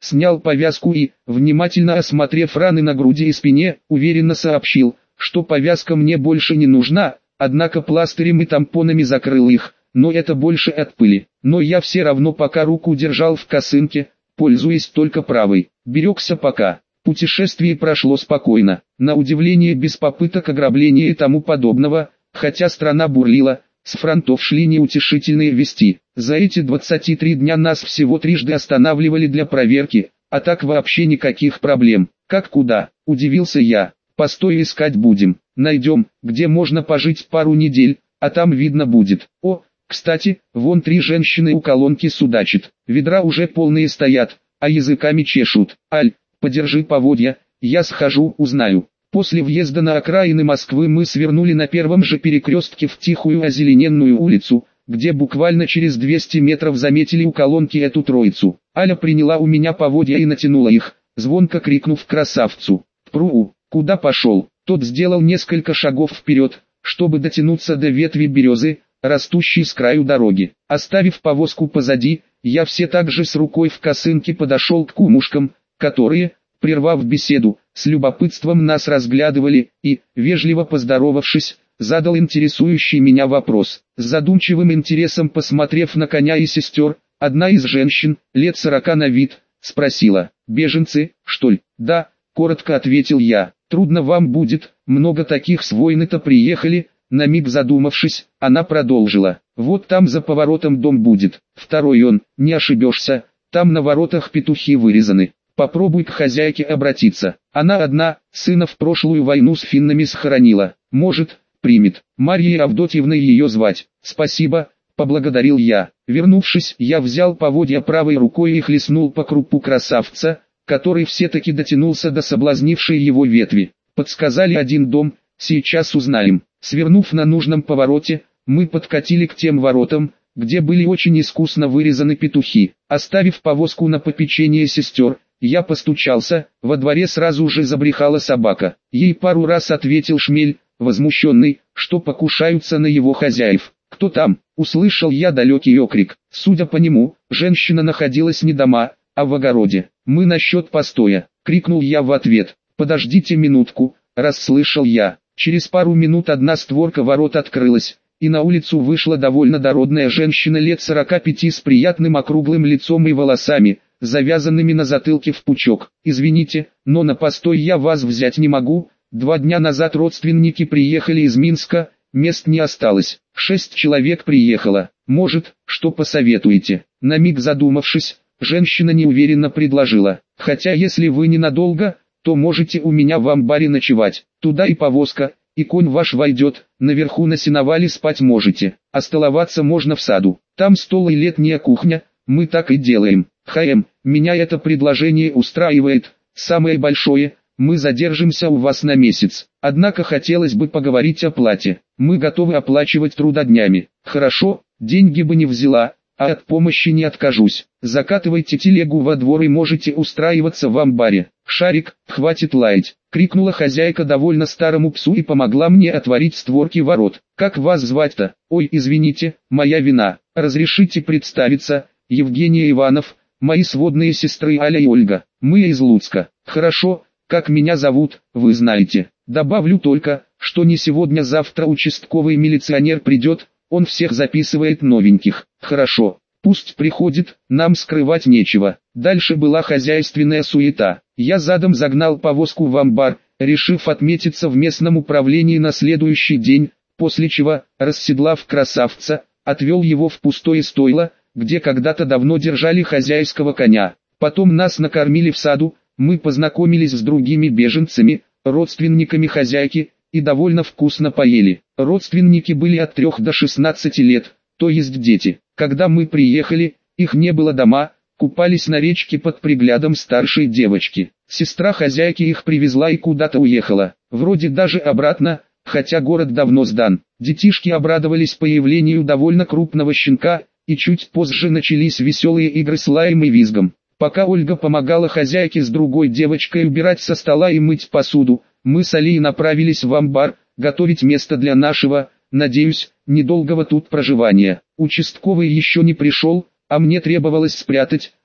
снял повязку и, внимательно осмотрев раны на груди и спине, уверенно сообщил, что повязка мне больше не нужна, однако пластырем и тампонами закрыл их, но это больше от пыли. Но я все равно пока руку держал в косынке, пользуясь только правой, берегся пока. Путешествие прошло спокойно, на удивление без попыток ограбления и тому подобного, хотя страна бурлила, с фронтов шли неутешительные вести. За эти двадцать три дня нас всего трижды останавливали для проверки, а так вообще никаких проблем. Как куда? Удивился я. Постой, искать будем. Найдем, где можно пожить пару недель, а там видно будет. О, кстати, вон три женщины у колонки судачат. Ведра уже полные стоят, а языками чешут. Аль, подержи поводья, я схожу, узнаю. После въезда на окраины Москвы мы свернули на первом же перекрестке в тихую озелененную улицу, где буквально через двести метров заметили у колонки эту троицу. Аля приняла у меня поводья и натянула их, звонко крикнув красавцу: «Пру, куда пошел?» Тот сделал несколько шагов вперед, чтобы дотянуться до ветви березы, растущей с краю дороги. Оставив повозку позади, я все так же с рукой в косынке подошел к кумушкам, которые, прервав беседу, с любопытством нас разглядывали, и, вежливо поздоровавшись, задал интересующий меня вопрос. С задумчивым интересом посмотрев на коня и сестер, одна из женщин, лет сорока на вид, спросила: «Беженцы, что ли?» «Да», коротко ответил я. «Трудно вам будет, много таких с войны-то приехали». На миг задумавшись, она продолжила: «Вот там за поворотом дом будет, второй он, не ошибешься, там на воротах петухи вырезаны. Попробуй к хозяйке обратиться, она одна, сына в прошлую войну с финнами схоронила, может, примет. Марьей Авдотьевной ее звать». «Спасибо», — поблагодарил я. Вернувшись, я взял поводья правой рукой и хлестнул по крупу красавца, который все-таки дотянулся до соблазнившей его ветви. Подсказали один дом, сейчас узнаем. Свернув на нужном повороте, мы подкатили к тем воротам, где были очень искусно вырезаны петухи. Оставив повозку на попечение сестер, я постучался, во дворе сразу же забрехала собака. Ей пару раз ответил шмель, возмущенный, что покушаются на его хозяев. «Кто там?» — услышал я далекий окрик. Судя по нему, женщина находилась не дома, а в огороде. «Мы насчет постоя!» — крикнул я в ответ. «Подождите минутку!» — расслышал я. Через пару минут одна створка ворот открылась, и на улицу вышла довольно дородная женщина лет сорока пяти с приятным округлым лицом и волосами, завязанными на затылке в пучок. «Извините, но на постой я вас взять не могу. Два дня назад родственники приехали из Минска, мест не осталось. Шесть человек приехало. Может, что посоветуете?» На миг задумавшись, женщина неуверенно предложила: «Хотя если вы ненадолго, то можете у меня в амбаре ночевать. Туда и повозка, и конь ваш войдет, наверху на сеновале спать можете, а столоваться можно в саду. Там стол и летняя кухня, мы так и делаем. ХМ, меня это предложение устраивает, самое большое, мы задержимся у вас на месяц. Однако хотелось бы поговорить о плате. Мы готовы оплачивать трудоднями». «Хорошо, деньги бы не взяла, а от помощи не откажусь. Закатывайте телегу во двор и можете устраиваться в амбаре». «Шарик, хватит лаять!» — крикнула хозяйка довольно старому псу и помогла мне отворить створки ворот. «Как вас звать-то?» «Ой, извините, моя вина. Разрешите представиться, Евгения Иванов, мои сводные сестры Аля и Ольга. Мы из Луцка». «Хорошо, как меня зовут, вы знаете. Добавлю только, что не сегодня-завтра участковый милиционер придет, он всех записывает новеньких». «Хорошо, пусть приходит, нам скрывать нечего». Дальше была хозяйственная суета. Я задом загнал повозку в амбар, решив отметиться в местном управлении на следующий день, после чего, расседлав красавца, отвел его в пустое стойло, где когда-то давно держали хозяйского коня. Потом нас накормили в саду, мы познакомились с другими беженцами, родственниками хозяйки, и довольно вкусно поели. Родственники были от трёх до шестнадцати лет, то есть дети. Когда мы приехали, их не было дома, купались на речке под приглядом старшей девочки. Сестра хозяйки их привезла и куда-то уехала, вроде даже обратно, хотя город давно сдан. Детишки обрадовались появлению довольно крупного щенка, и чуть позже начались веселые игры с лаем и визгом. Пока Ольга помогала хозяйке с другой девочкой убирать со стола и мыть посуду, мы с Алией направились в амбар, готовить место для нашего, надеюсь, недолгого тут проживания. Участковый еще не пришел, а мне требовалось спрятать,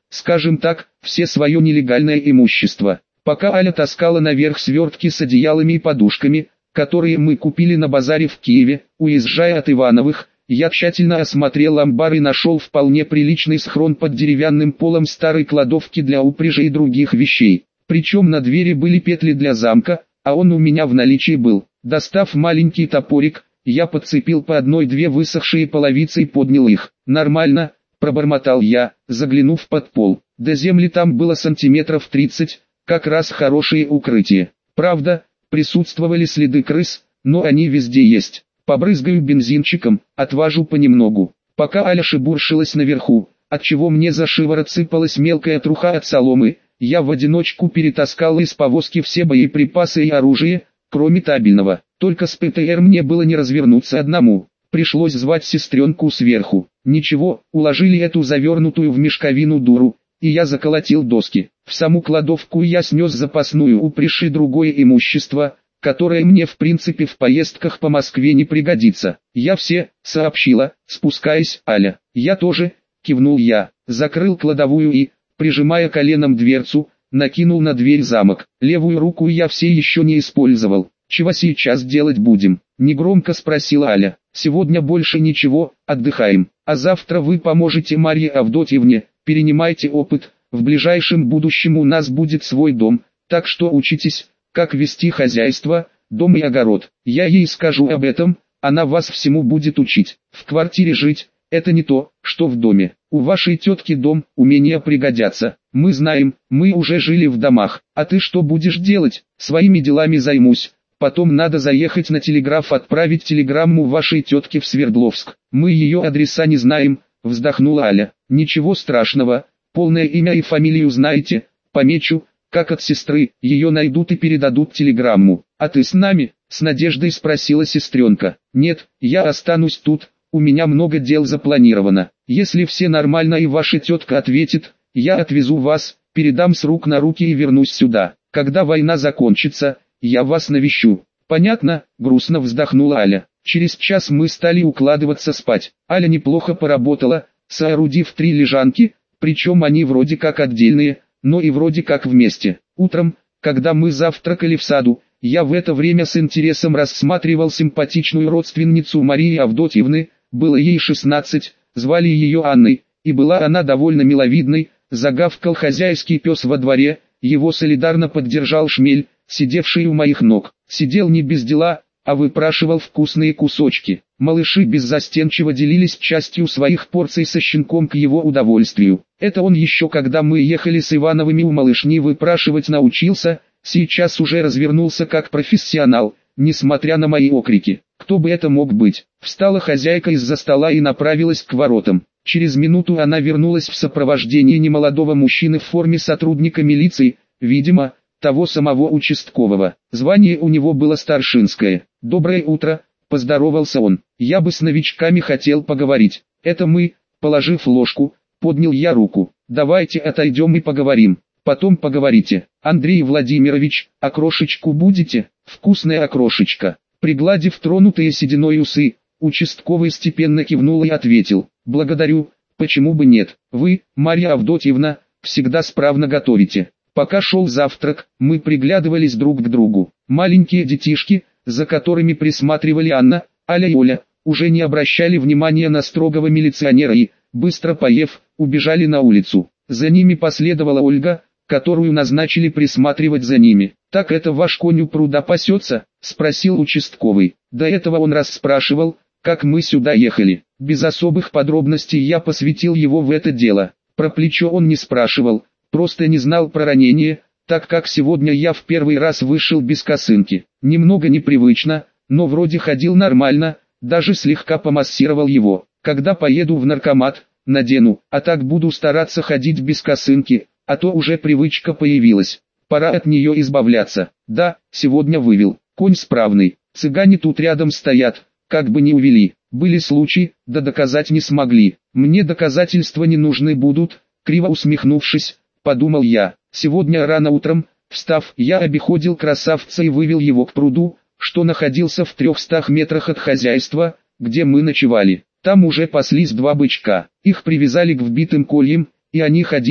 скажем так, все свое нелегальное имущество. Пока Аля таскала наверх свертки с одеялами и подушками, которые мы купили на базаре в Киеве, уезжая от Ивановых, я тщательно осмотрел амбар и нашел вполне приличный схрон под деревянным полом старой кладовки для упряжи и других вещей. Причем на двери были петли для замка, а он у меня в наличии был. Достав маленький топорик, я подцепил по одной-две высохшие половицы и поднял их. «Нормально», — пробормотал я, заглянув под пол. До земли там было сантиметров тридцать, как раз хорошее укрытие. Правда, присутствовали следы крыс, но они везде есть. Побрызгаю бензинчиком, отважу понемногу. Пока Аля шебуршилась наверху, отчего мне за шиворот сыпалась мелкая труха от соломы, я в одиночку перетаскал из повозки все боеприпасы и оружие, кроме табельного. Только с ПТР мне было не развернуться одному. Пришлось звать сестренку сверху. Ничего, уложили эту завернутую в мешковину дуру, и я заколотил доски. В саму кладовку я снес запасную упряжь и другое имущество, которое мне в принципе в поездках по Москве не пригодится. «Я все», — сообщила, спускаясь Аля. «Я тоже», — кивнул я, закрыл кладовую и, прижимая коленом дверцу, накинул на дверь замок. Левую руку я все еще не использовал. «Чего сейчас делать будем?» — негромко спросила Аля. «Сегодня больше ничего, отдыхаем. А завтра вы поможете Марье Авдотьевне, перенимайте опыт. В ближайшем будущем у нас будет свой дом, так что учитесь, как вести хозяйство, дом и огород. Я ей скажу об этом, она вас всему будет учить. В квартире жить – это не то, что в доме. У вашей тетки дом, умения пригодятся. Мы знаем, мы уже жили в домах. А ты что будешь делать? Своими делами займусь. Потом надо заехать на телеграф, отправить телеграмму вашей тетке в Свердловск. Мы ее адреса не знаем», – вздохнула Аля. «Ничего страшного, полное имя и фамилию знаете, помечу, как от сестры, ее найдут и передадут телеграмму. А ты с нами?» – с надеждой спросила сестренка. «Нет, я останусь тут, у меня много дел запланировано. Если все нормально и ваша тетка ответит, я отвезу вас, передам с рук на руки и вернусь сюда. Когда война закончится, я вас навещу». «Понятно», – грустно вздохнула Аля. Через час мы стали укладываться спать. Аля неплохо поработала, соорудив три лежанки, причем они вроде как отдельные, но и вроде как вместе. Утром, когда мы завтракали в саду, я в это время с интересом рассматривал симпатичную родственницу Марии Авдотьевны, было ей шестнадцать, звали ее Анной, и была она довольно миловидной. Загавкал хозяйский пес во дворе, его солидарно поддержал Шмель, сидевший у моих ног. Сидел не без дела, а выпрашивал вкусные кусочки. Малыши беззастенчиво делились частью своих порций со щенком к его удовольствию. Это он еще когда мы ехали с Ивановыми у малышни выпрашивать научился, сейчас уже развернулся как профессионал, несмотря на мои окрики. Кто бы это мог быть? Встала хозяйка из-за стола и направилась к воротам. Через минуту она вернулась в сопровождении немолодого мужчины в форме сотрудника милиции, видимо, того самого участкового. Звание у него было старшинское. «Доброе утро», — поздоровался он. «Я бы с новичками хотел поговорить. Это мы», — положив ложку, поднял я руку. «Давайте отойдем и поговорим. Потом поговорите. Андрей Владимирович, окрошечку будете?» «Вкусная окрошечка». Пригладив тронутые сединой усы, участковый степенно кивнул и ответил: «Благодарю, почему бы нет? Вы, Марья Авдотьевна, всегда справно готовите». Пока шел завтрак, мы приглядывались друг к другу. Маленькие детишки, за которыми присматривали Анна, Аля и Оля, уже не обращали внимания на строгого милиционера и, быстро поев, убежали на улицу. За ними последовала Ольга, которую назначили присматривать за ними. «Так это ваш конь у пруда пасется?» – спросил участковый. До этого он расспрашивал, как мы сюда ехали. Без особых подробностей я посвятил его в это дело. Про плечо он не спрашивал, просто не знал про ранение, так как сегодня я в первый раз вышел без косынки. Немного непривычно, но вроде ходил нормально, даже слегка помассировал его. Когда поеду в наркомат, надену, а так буду стараться ходить без косынки, а то уже привычка появилась. Пора от нее избавляться. Да, сегодня вывел. Конь справный. Цыгане тут рядом стоят, как бы не увели. Были случаи, да доказать не смогли. Мне доказательства не нужны будут, криво усмехнувшись, подумал я. Сегодня рано утром, встав, я обиходил красавца и вывел его к пруду, что находился в трехстах метрах от хозяйства, где мы ночевали. Там уже паслись два бычка. Их привязали к вбитым кольям, и они ходили,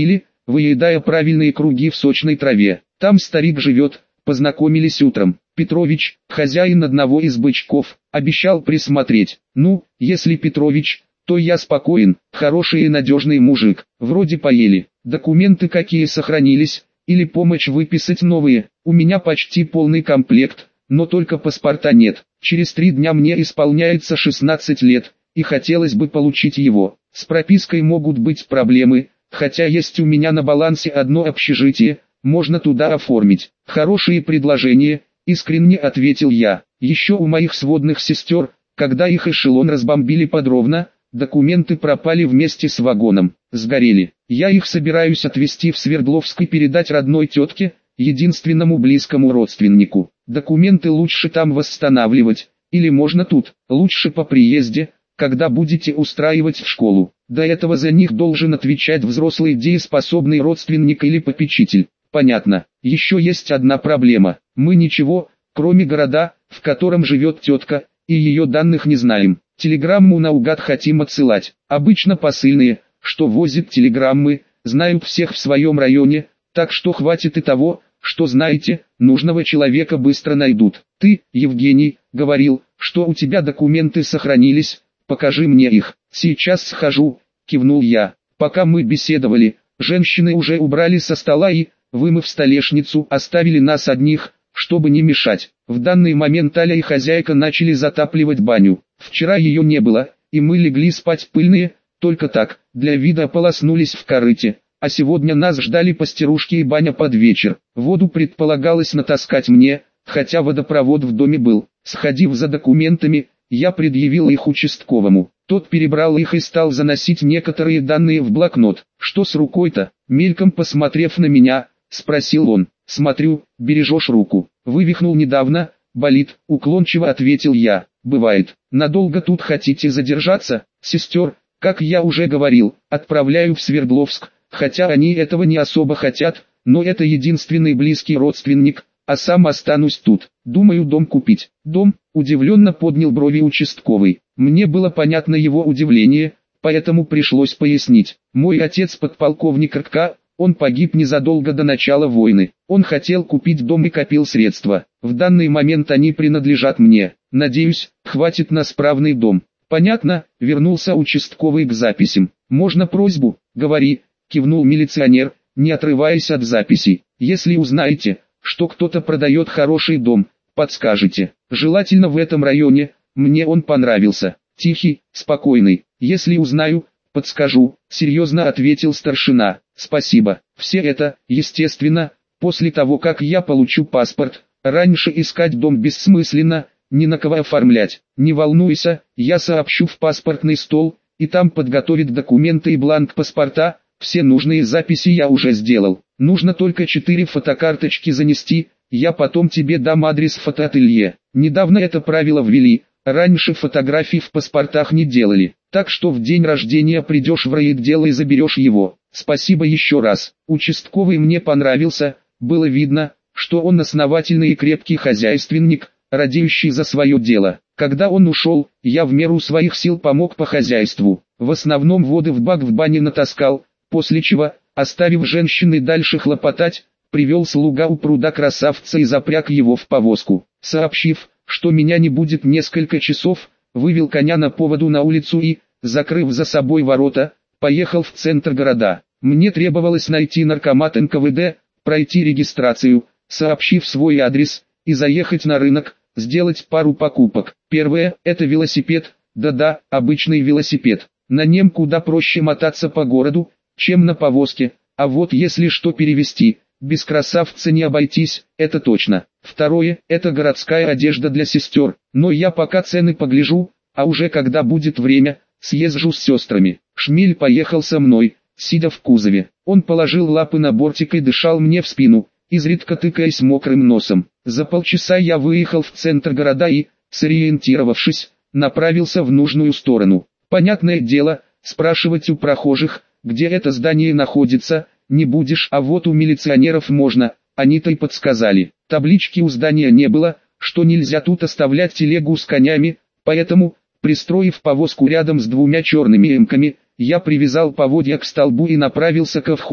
выедая правильные круги в сочной траве. Там старик живет, познакомились утром. Петрович, хозяин одного из бычков, обещал присмотреть. Ну, если Петрович, то я спокоен, хороший и надежный мужик. Вроде поели, документы какие сохранились, или помощь выписать новые. У меня почти полный комплект, но только паспорта нет. Через три дня мне исполняется шестнадцать лет, и хотелось бы получить его. С пропиской могут быть проблемы, хотя есть у меня на балансе одно общежитие, можно туда оформить. Хорошие предложения, искренне ответил я. Еще у моих сводных сестер, когда их эшелон разбомбили под Ровно, документы пропали вместе с вагоном, сгорели. Я их собираюсь отвезти в Свердловск и передать родной тетке, единственному близкому родственнику. Документы лучше там восстанавливать, или можно тут, лучше по приезде, когда будете устраивать в школу. До этого за них должен отвечать взрослый дееспособный родственник или попечитель. Понятно. Еще есть одна проблема. Мы ничего, кроме города, в котором живет тетка, и ее данных не знаем. Телеграмму наугад хотим отсылать. Обычно посыльные, что возят телеграммы, знают всех в своем районе, так что хватит и того, что знаете, нужного человека быстро найдут. Ты, Евгений, говорил, что у тебя документы сохранились, покажи мне их. Сейчас схожу, кивнул я. Пока мы беседовали, женщины уже убрали со стола и, вымыв столешницу, оставили нас одних, чтобы не мешать. В данный момент Аля и хозяйка начали затапливать баню. Вчера ее не было, и мы легли спать пыльные, только так, для вида ополоснулись в корыте. А сегодня нас ждали постирушки и баня под вечер. Воду предполагалось натаскать мне, хотя водопровод в доме был. Сходив за документами, я предъявил их участковому. Тот перебрал их и стал заносить некоторые данные в блокнот. «Что с рукой-то?» Мельком посмотрев на меня, спросил он. «Смотрю, бережешь руку. Вывихнул недавно, болит», уклончиво ответил я. «Бывает. Надолго тут хотите задержаться?» «Сестер, как я уже говорил, отправляю в Свердловск, хотя они этого не особо хотят, но это единственный близкий родственник, а сам останусь тут. Думаю дом купить». «Дом?» – удивленно поднял брови участковый. Мне было понятно его удивление, поэтому пришлось пояснить. «Мой отец подполковник РК, он погиб незадолго до начала войны. Он хотел купить дом и копил средства. В данный момент они принадлежат мне. Надеюсь, хватит на справный дом». «Понятно», — вернулся участковый к записям. «Можно просьбу?» «Говори», — кивнул милиционер, не отрываясь от записей. «Если узнаете, что кто-то продает хороший дом, подскажите. Желательно в этом районе, мне он понравился. Тихий, спокойный. Если узнаю, подскажу», — серьезно ответил старшина. «Спасибо. Все это, естественно, после того как я получу паспорт. Раньше искать дом бессмысленно, ни на кого оформлять. Не волнуйся, я сообщу в паспортный стол, и там подготовят документы и бланк паспорта. Все нужные записи я уже сделал. Нужно только четыре фотокарточки занести, я потом тебе дам адрес фотоателье. Недавно это правило ввели, раньше фотографий в паспортах не делали, так что в день рождения придешь в райотдел и заберешь его. Спасибо еще раз». Участковый мне понравился, было видно, что он основательный и крепкий хозяйственник, радеющий за свое дело. Когда он ушел, я в меру своих сил помог по хозяйству. В основном воды в бак в бане натаскал, после чего, оставив женщины дальше хлопотать, привел слуга у пруда красавца и запряг его в повозку. Сообщив, что меня не будет несколько часов, вывел коня на поводу на улицу и, закрыв за собой ворота, поехал в центр города. Мне требовалось найти наркомат эн ка вэ дэ, пройти регистрацию, сообщив свой адрес, и заехать на рынок, сделать пару покупок. Первое – это велосипед, да-да, обычный велосипед. На нем куда проще мотаться по городу, чем на повозке, а вот если что перевезти, без красавца не обойтись, это точно. Второе – это городская одежда для сестер, но я пока цены погляжу, а уже когда будет время, съезжу с сестрами. Шмель поехал со мной, сидя в кузове. Он положил лапы на бортик и дышал мне в спину, изредка тыкаясь мокрым носом. За полчаса я выехал в центр города и, сориентировавшись, направился в нужную сторону. Понятное дело, спрашивать у прохожих, где это здание находится, не будешь, а вот у милиционеров можно, они-то и подсказали. Таблички у здания не было, что нельзя тут оставлять телегу с конями, поэтому, пристроив повозку рядом с двумя черными эмками, я привязал поводья к столбу и направился ко входу.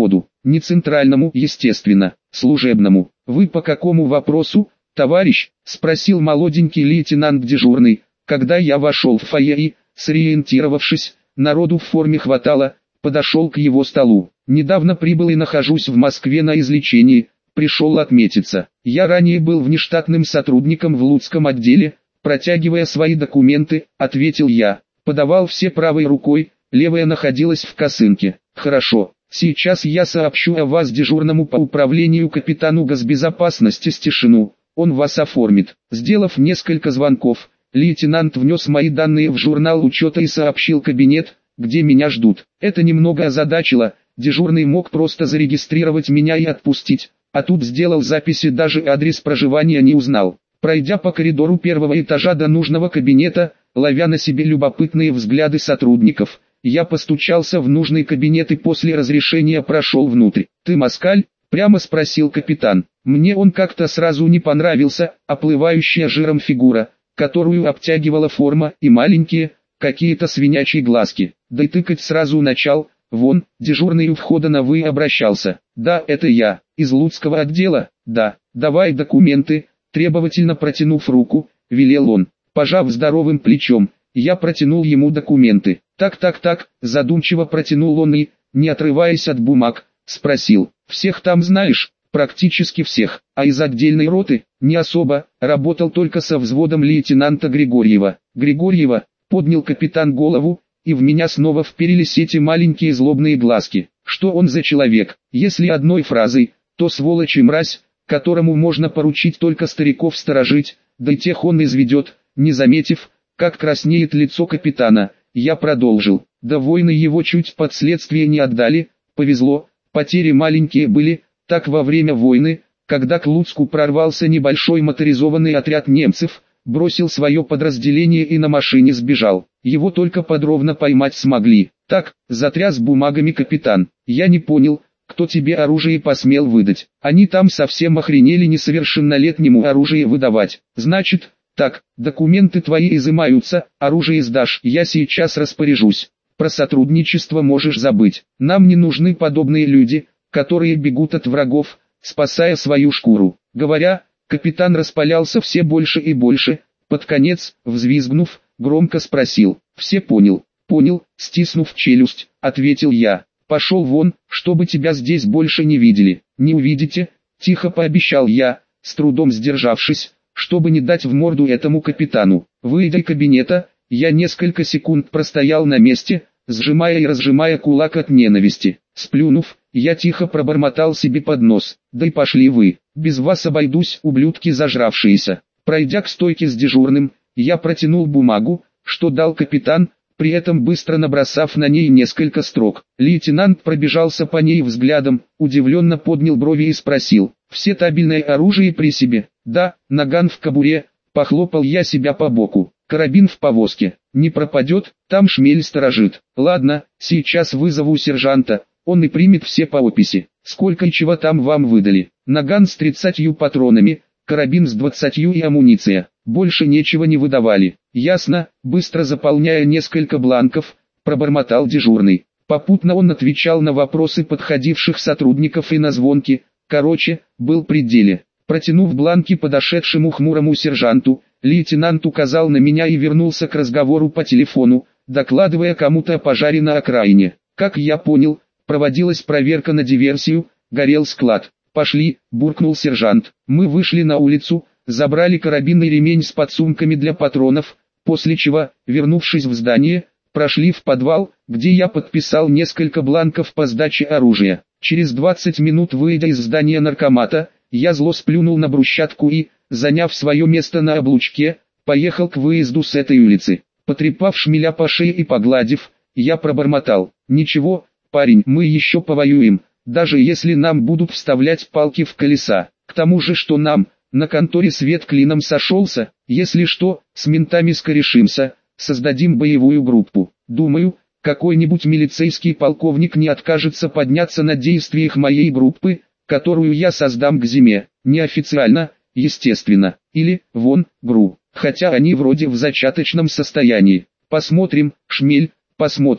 Не центральному, естественно, служебному. Вы по какому вопросу, товарищ? Спросил молоденький лейтенант дежурный, когда я вошел в фойе и, сориентировавшись, народу в форме хватало, подошел к его столу. Недавно прибыл и нахожусь в Москве на излечении, пришел отметиться. Я ранее был внештатным сотрудником в Луцком отделе, протягивая свои документы, ответил я. Подавал все правой рукой, левая находилась в косынке. Хорошо, сейчас я сообщу о вас дежурному по управлению капитану госбезопасности Стешину, он вас оформит. Сделав несколько звонков, лейтенант внес мои данные в журнал учета и сообщил кабинет, где меня ждут. Это немного озадачило, дежурный мог просто зарегистрировать меня и отпустить, а тут сделал записи, даже адрес проживания не узнал. Пройдя по коридору первого этажа до нужного кабинета, ловя на себе любопытные взгляды сотрудников, я постучался в нужный кабинет и после разрешения прошел внутрь. «Ты москаль?» – прямо спросил капитан. Мне он как-то сразу не понравился, оплывающая жиром фигура, которую обтягивала форма, и маленькие, какие-то свинячьи глазки. Да и тыкать сразу начал. Вон, дежурный у входа на «вы» обращался. «Да, это я, из Луцкого отдела, да, давай документы», требовательно протянув руку, велел он. Пожав здоровым плечом, я протянул ему документы. «Так-так-так», задумчиво протянул он и, не отрываясь от бумаг, спросил. «Всех там знаешь?» «Практически всех, а из отдельной роты?» «Не особо, работал только со взводом лейтенанта Григорьева». «Григорьева?» Поднял капитан голову, и в меня снова вперились эти маленькие злобные глазки. Что он за человек? Если одной фразой, то сволочь и мразь, которому можно поручить только стариков сторожить, да и тех он изведет. Не заметив, как краснеет лицо капитана, я продолжил. Да воины его чуть под следствие не отдали, повезло, потери маленькие были, так во время войны, когда к Луцку прорвался небольшой моторизованный отряд немцев, бросил свое подразделение и на машине сбежал. Его только подробно поймать смогли. Так, затряс бумагами капитан. Я не понял, кто тебе оружие посмел выдать. Они там совсем охренели несовершеннолетнему оружие выдавать. Значит, так, документы твои изымаются, оружие сдашь. Я сейчас распоряжусь. Про сотрудничество можешь забыть. Нам не нужны подобные люди, которые бегут от врагов, спасая свою шкуру. Говоря, капитан распалялся все больше и больше, под конец, взвизгнув, громко спросил. «Все понял?» «Понял», стиснув челюсть, ответил я. «Пошел вон, чтобы тебя здесь больше не видели». «Не увидите», тихо пообещал я, с трудом сдержавшись, чтобы не дать в морду этому капитану. Выйдя из кабинета, я несколько секунд простоял на месте, сжимая и разжимая кулак от ненависти. Сплюнув, я тихо пробормотал себе под нос. «Да и пошли вы, без вас обойдусь, ублюдки зажравшиеся». Пройдя к стойке с дежурным, я протянул бумагу, что дал капитан, при этом быстро набросав на ней несколько строк. Лейтенант пробежался по ней взглядом, удивленно поднял брови и спросил. «Все табельное оружие при себе?» «Да, наган в кобуре», похлопал я себя по боку. «Карабин в повозке. Не пропадет, там шмель сторожит». «Ладно, сейчас вызову сержанта, он и примет все по описи. Сколько и чего там вам выдали?» «Наган с тридцатью патронами, карабин с двадцатью и амуниция. Больше ничего не выдавали». «Ясно», быстро заполняя несколько бланков, пробормотал дежурный. Попутно он отвечал на вопросы подходивших сотрудников и на звонки. Короче, был при деле. Протянув бланки подошедшему хмурому сержанту, лейтенант указал на меня и вернулся к разговору по телефону, докладывая кому-то о пожаре на окраине. Как я понял, проводилась проверка на диверсию, горел склад. «Пошли», буркнул сержант. Мы вышли на улицу, забрали карабинный ремень с подсумками для патронов, после чего, вернувшись в здание, прошли в подвал, где я подписал несколько бланков по сдаче оружия. Через двадцать минут, выйдя из здания наркомата, я зло сплюнул на брусчатку и, заняв свое место на облучке, поехал к выезду с этой улицы. Потрепав шмеля по шее и погладив, я пробормотал. «Ничего, парень, мы еще повоюем, даже если нам будут вставлять палки в колеса. К тому же, что нам, на конторе свет клином сошелся, если что, с ментами скорешимся, создадим боевую группу. Думаю, какой-нибудь милицейский полковник не откажется подняться на действиях моей группы, которую я создам к зиме, неофициально, естественно, или, вон, ГРУ, хотя они вроде в зачаточном состоянии. Посмотрим, шмель, посмотрим».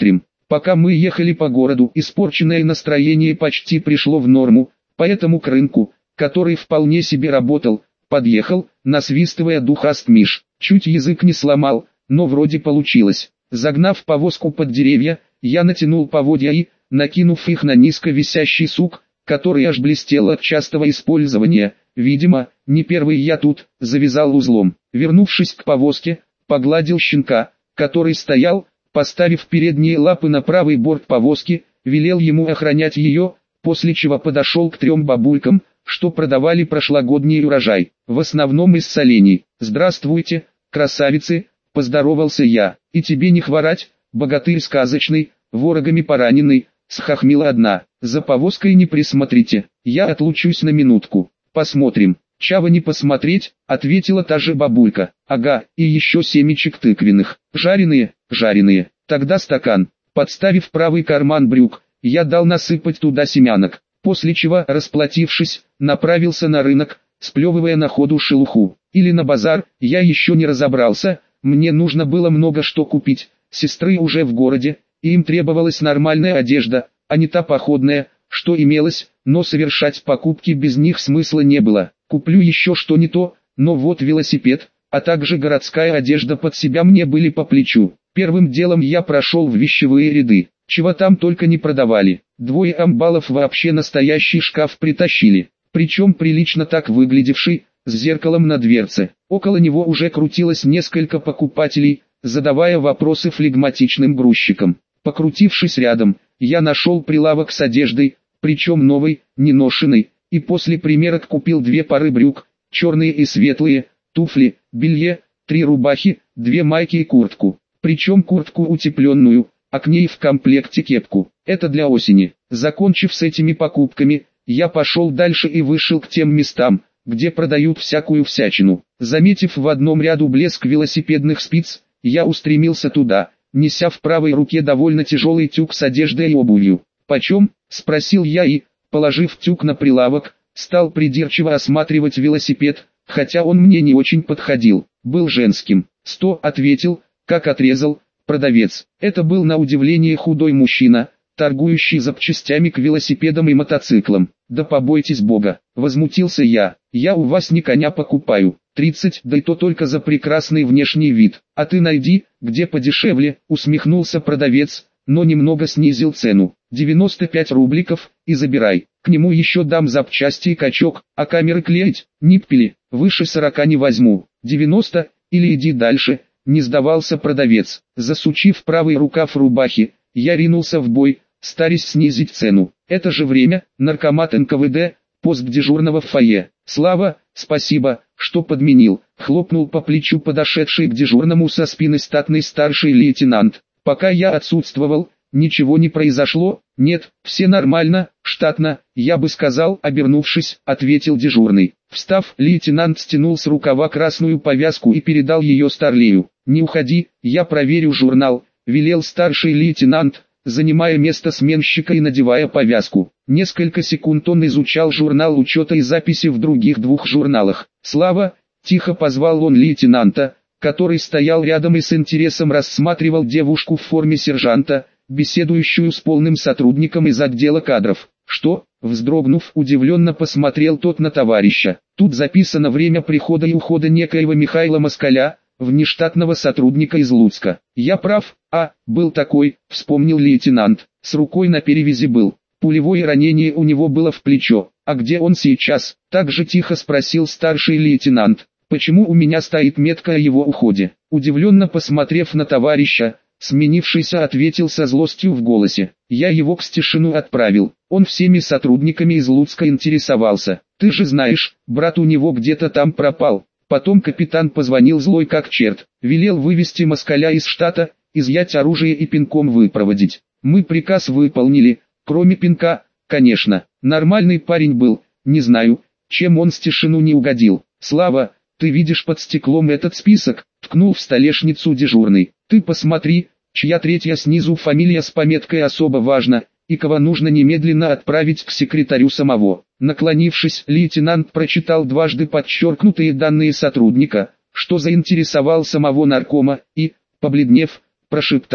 Пока мы ехали по городу, испорченное настроение почти пришло в норму, поэтому к рынку, который вполне себе работал, подъехал, насвистывая духаст Миш. Чуть язык не сломал, но вроде получилось. Загнав повозку под деревья, я натянул поводья и, накинув их на низко висящий сук, который аж блестел от частого использования, видимо, не первый я тут, завязал узлом. Вернувшись к повозке, погладил щенка, который стоял, поставив передние лапы на правый борт повозки, велел ему охранять ее, после чего подошел к трем бабулькам, что продавали прошлогодний урожай, в основном из солений. «Здравствуйте, красавицы!» – поздоровался я. «И тебе не хворать, богатырь сказочный, ворогами пораненный!» – схохмила одна. «За повозкой не присмотрите, я отлучусь на минутку, посмотрим». «Чава не посмотреть», — ответила та же бабулька. «Ага, и еще семечек тыквенных. Жареные, жареные. Тогда стакан». Подставив правый карман брюк, я дал насыпать туда семянок, после чего, расплатившись, направился на рынок, сплевывая на ходу шелуху. Или на базар, я еще не разобрался, мне нужно было много что купить. Сестры уже в городе, и им требовалась нормальная одежда, а не та походная, что имелось, но совершать покупки без них смысла не было. Куплю еще что не то, но вот велосипед, а также городская одежда под себя мне были по плечу. Первым делом я прошел в вещевые ряды, чего там только не продавали. Двое амбалов вообще настоящий шкаф притащили, причем прилично так выглядевший, с зеркалом на дверце. Около него уже крутилось несколько покупателей, задавая вопросы флегматичным грузчикам. Покрутившись рядом, я нашел прилавок с одеждой, причем новой, не ношенной, и после примерок купил две пары брюк, черные и светлые, туфли, белье, три рубахи, две майки и куртку. Причем куртку утепленную, а к ней в комплекте кепку. Это для осени. Закончив с этими покупками, я пошел дальше и вышел к тем местам, где продают всякую всячину. Заметив в одном ряду блеск велосипедных спиц, я устремился туда, неся в правой руке довольно тяжелый тюк с одеждой и обувью. «Почем?» – спросил я и, положив тюк на прилавок, стал придирчиво осматривать велосипед, хотя он мне не очень подходил, был женским. «Сто», — ответил, как отрезал, продавец. Это был на удивление худой мужчина, торгующий запчастями к велосипедам и мотоциклам. «Да побойтесь Бога», — возмутился я, — «я у вас не коня покупаю, тридцать, да и то только за прекрасный внешний вид, а ты найди, где подешевле», — усмехнулся продавец, но немного снизил цену. девяносто пять рубликов, и забирай. К нему еще дам запчасти и качок, а камеры клеить, ниппели, выше сорока не возьму. девяносто, или иди дальше, не сдавался продавец. Засучив правый рукав рубахи, я ринулся в бой, стараясь снизить цену. Это же время, наркомат эн ка вэ дэ, пост дежурного в фойе. «Слава, спасибо, что подменил», — хлопнул по плечу подошедший к дежурному со спины статный старший лейтенант. «Пока я отсутствовал, ничего не произошло?» «Нет, все нормально, штатно, я бы сказал», — обернувшись, ответил дежурный. Встав, лейтенант стянул с рукава красную повязку и передал ее старлею. «Не уходи, я проверю журнал», — велел старший лейтенант, занимая место сменщика и надевая повязку. Несколько секунд он изучал журнал учета и записи в других двух журналах. «Слава», — тихо позвал он лейтенанта, который стоял рядом и с интересом рассматривал девушку в форме сержанта, беседующую с полным сотрудником из отдела кадров. «Что?» — вздрогнув, удивленно посмотрел тот на товарища. «Тут записано время прихода и ухода некоего Михаила Москаля, внештатного сотрудника из Луцка. Я прав?» «А, был такой», — вспомнил лейтенант. «С рукой на перевязи был. Пулевое ранение у него было в плечо. А где он сейчас?» — так же тихо спросил старший лейтенант. «Почему у меня стоит метка о его уходе?» Удивленно посмотрев на товарища, сменившийся ответил со злостью в голосе. «Я его к Стешину отправил. Он всеми сотрудниками из Луцка интересовался. Ты же знаешь, брат у него где-то там пропал. Потом капитан позвонил злой как черт. Велел вывести Москаля из штата, изъять оружие и пинком выпроводить. Мы приказ выполнили, кроме пинка, конечно. Нормальный парень был, не знаю, чем он Стешину не угодил. Слава, ты видишь под стеклом этот список?» — ткнул в столешницу дежурный. «Ты посмотри, чья третья снизу фамилия с пометкой «Особо важно», и кого нужно немедленно отправить к секретарю самого». Наклонившись, лейтенант прочитал дважды подчеркнутые данные сотрудника, что заинтересовал самого наркома, и, побледнев, прошептал: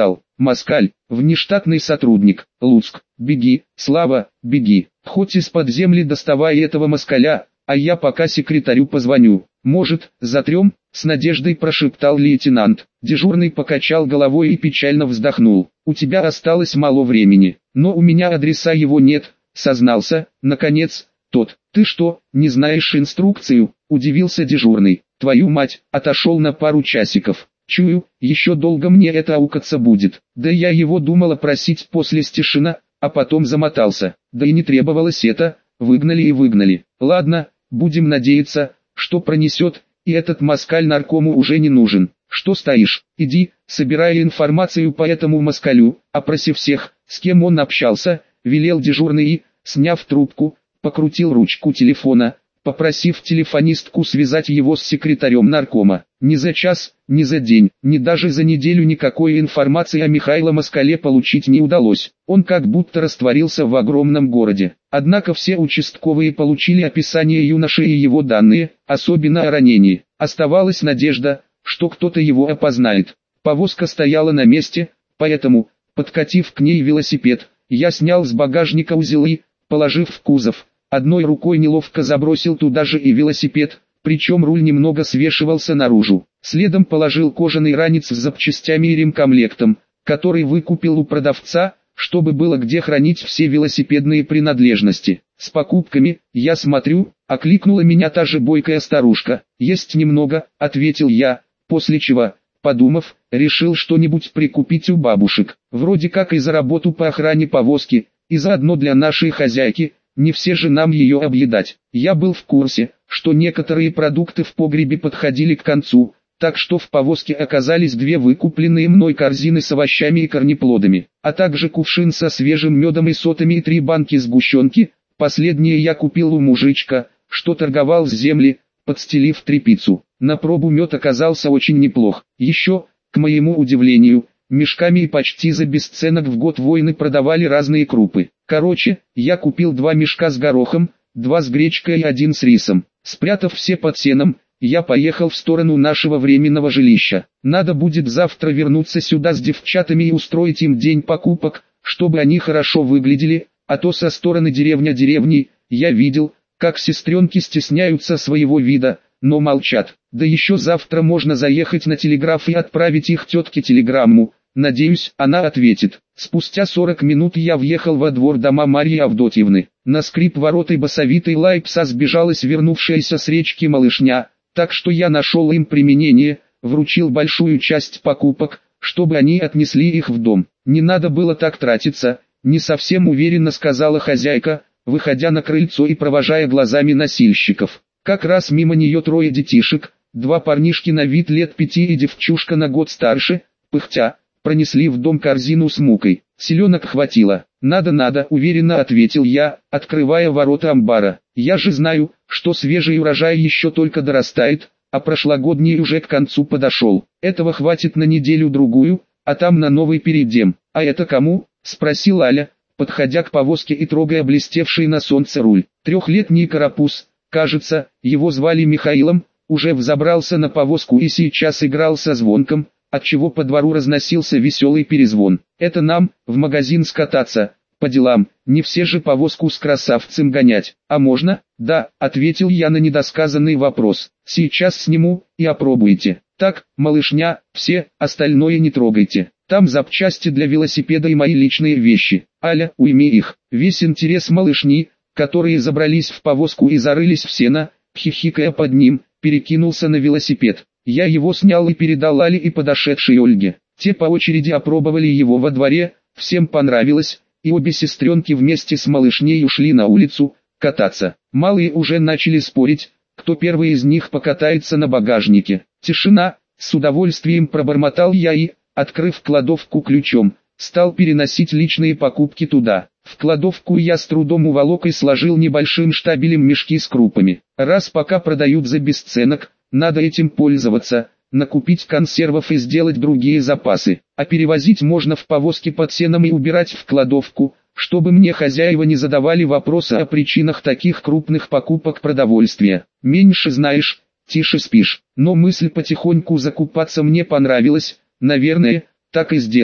Москаль, внештатный сотрудник, Луцк, беги, Слава, беги, хоть из-под земли доставай этого москаля, а я пока секретарю позвоню. Может, затрем, с надеждой прошептал лейтенант. Дежурный покачал головой и печально вздохнул. У тебя осталось мало времени, но у меня адреса его нет, сознался, наконец, тот. Ты что, не знаешь инструкцию? Удивился дежурный. Твою мать, отошел на пару часиков. Чую, еще долго мне это аукаться будет. Да я его думала просить после Стешина, а потом замотался. Да и не требовалось это, выгнали и выгнали. Ладно, будем надеяться, что пронесет, и этот москаль наркому уже не нужен. Что стоишь? Иди, собирай информацию по этому москалю, опроси всех, с кем он общался, велел дежурный и, сняв трубку, покрутил ручку телефона, попросив телефонистку связать его с секретарем наркома. Ни за час, ни за день, ни даже за неделю никакой информации о Михаиле Москале получить не удалось. Он как будто растворился в огромном городе. Однако все участковые получили описание юноши и его данные, особенно о ранении. Оставалась надежда, что кто-то его опознает. Повозка стояла на месте, поэтому, подкатив к ней велосипед, я снял с багажника узел и, положив в кузов, одной рукой неловко забросил туда же и велосипед, причем руль немного свешивался наружу. Следом положил кожаный ранец с запчастями и ремкомплектом, который выкупил у продавца, чтобы было где хранить все велосипедные принадлежности. С покупками, я смотрю, окликнула меня та же бойкая старушка. «Есть немного», — ответил я, после чего, подумав, решил что-нибудь прикупить у бабушек. Вроде как и за работу по охране повозки, и заодно для нашей хозяйки. Не все же нам ее объедать. Я был в курсе, что некоторые продукты в погребе подходили к концу, так что в повозке оказались две выкупленные мной корзины с овощами и корнеплодами, а также кувшин со свежим медом и сотами и три банки сгущенки. Последнее я купил у мужичка, что торговал с земли, подстелив тряпицу. На пробу мед оказался очень неплох. Еще, к моему удивлению, мешками и почти за бесценок в год воины продавали разные крупы. Короче, я купил два мешка с горохом, два с гречкой и один с рисом. Спрятав все под сеном, я поехал в сторону нашего временного жилища. Надо будет завтра вернуться сюда с девчатами и устроить им день покупок, чтобы они хорошо выглядели, а то со стороны деревня деревни, я видел, как сестренки стесняются своего вида, но молчат. Да еще завтра можно заехать на телеграф и отправить их тетке телеграмму. Надеюсь, она ответит. Спустя сорок минут я въехал во двор дома Марьи Авдотьевны. На скрип ворот и басовитый лай пса сбежалась вернувшаяся с речки малышня, так что я нашел им применение, вручил большую часть покупок, чтобы они отнесли их в дом. Не надо было так тратиться, не совсем уверенно сказала хозяйка, выходя на крыльцо и провожая глазами носильщиков. Как раз мимо нее трое детишек, два парнишки на вид лет пяти и девчушка на год старше, пыхтя, пронесли в дом корзину с мукой. Селенок хватило. «Надо-надо», — уверенно ответил я, открывая ворота амбара. «Я же знаю, что свежий урожай еще только дорастает, а прошлогодний уже к концу подошел. Этого хватит на неделю-другую, а там на новый перейдем». «А это кому?» — спросил Аля, подходя к повозке и трогая блестевший на солнце руль. Трехлетний карапуз, кажется, его звали Михаилом, уже взобрался на повозку и сейчас играл со звонком, отчего по двору разносился веселый перезвон. «Это нам, в магазин скататься, по делам, не все же повозку с красавцем гонять. А можно?» «Да», — ответил я на недосказанный вопрос. «Сейчас сниму, и опробуйте. Так, малышня, все, остальное не трогайте. Там запчасти для велосипеда и мои личные вещи. Аля, уйми их». Весь интерес малышни, которые забрались в повозку и зарылись в сено, хихикая под ним, перекинулся на велосипед. Я его снял и передал Але и подошедшей Ольге. Те по очереди опробовали его во дворе, всем понравилось, и обе сестренки вместе с малышней ушли на улицу, кататься. Малые уже начали спорить, кто первый из них покатается на багажнике. Тишина, с удовольствием пробормотал я и, открыв кладовку ключом, стал переносить личные покупки туда. В кладовку я с трудом уволок и сложил небольшим штабелем мешки с крупами. Раз пока продают за бесценок, надо этим пользоваться, накупить консервов и сделать другие запасы. А перевозить можно в повозке под сеном и убирать в кладовку, чтобы мне хозяева не задавали вопросы о причинах таких крупных покупок продовольствия. Меньше знаешь, тише спишь. Но мысль потихоньку закупаться мне понравилась, наверное, так и сделаю.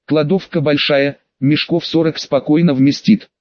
Кладовка большая, мешков сорок спокойно вместит.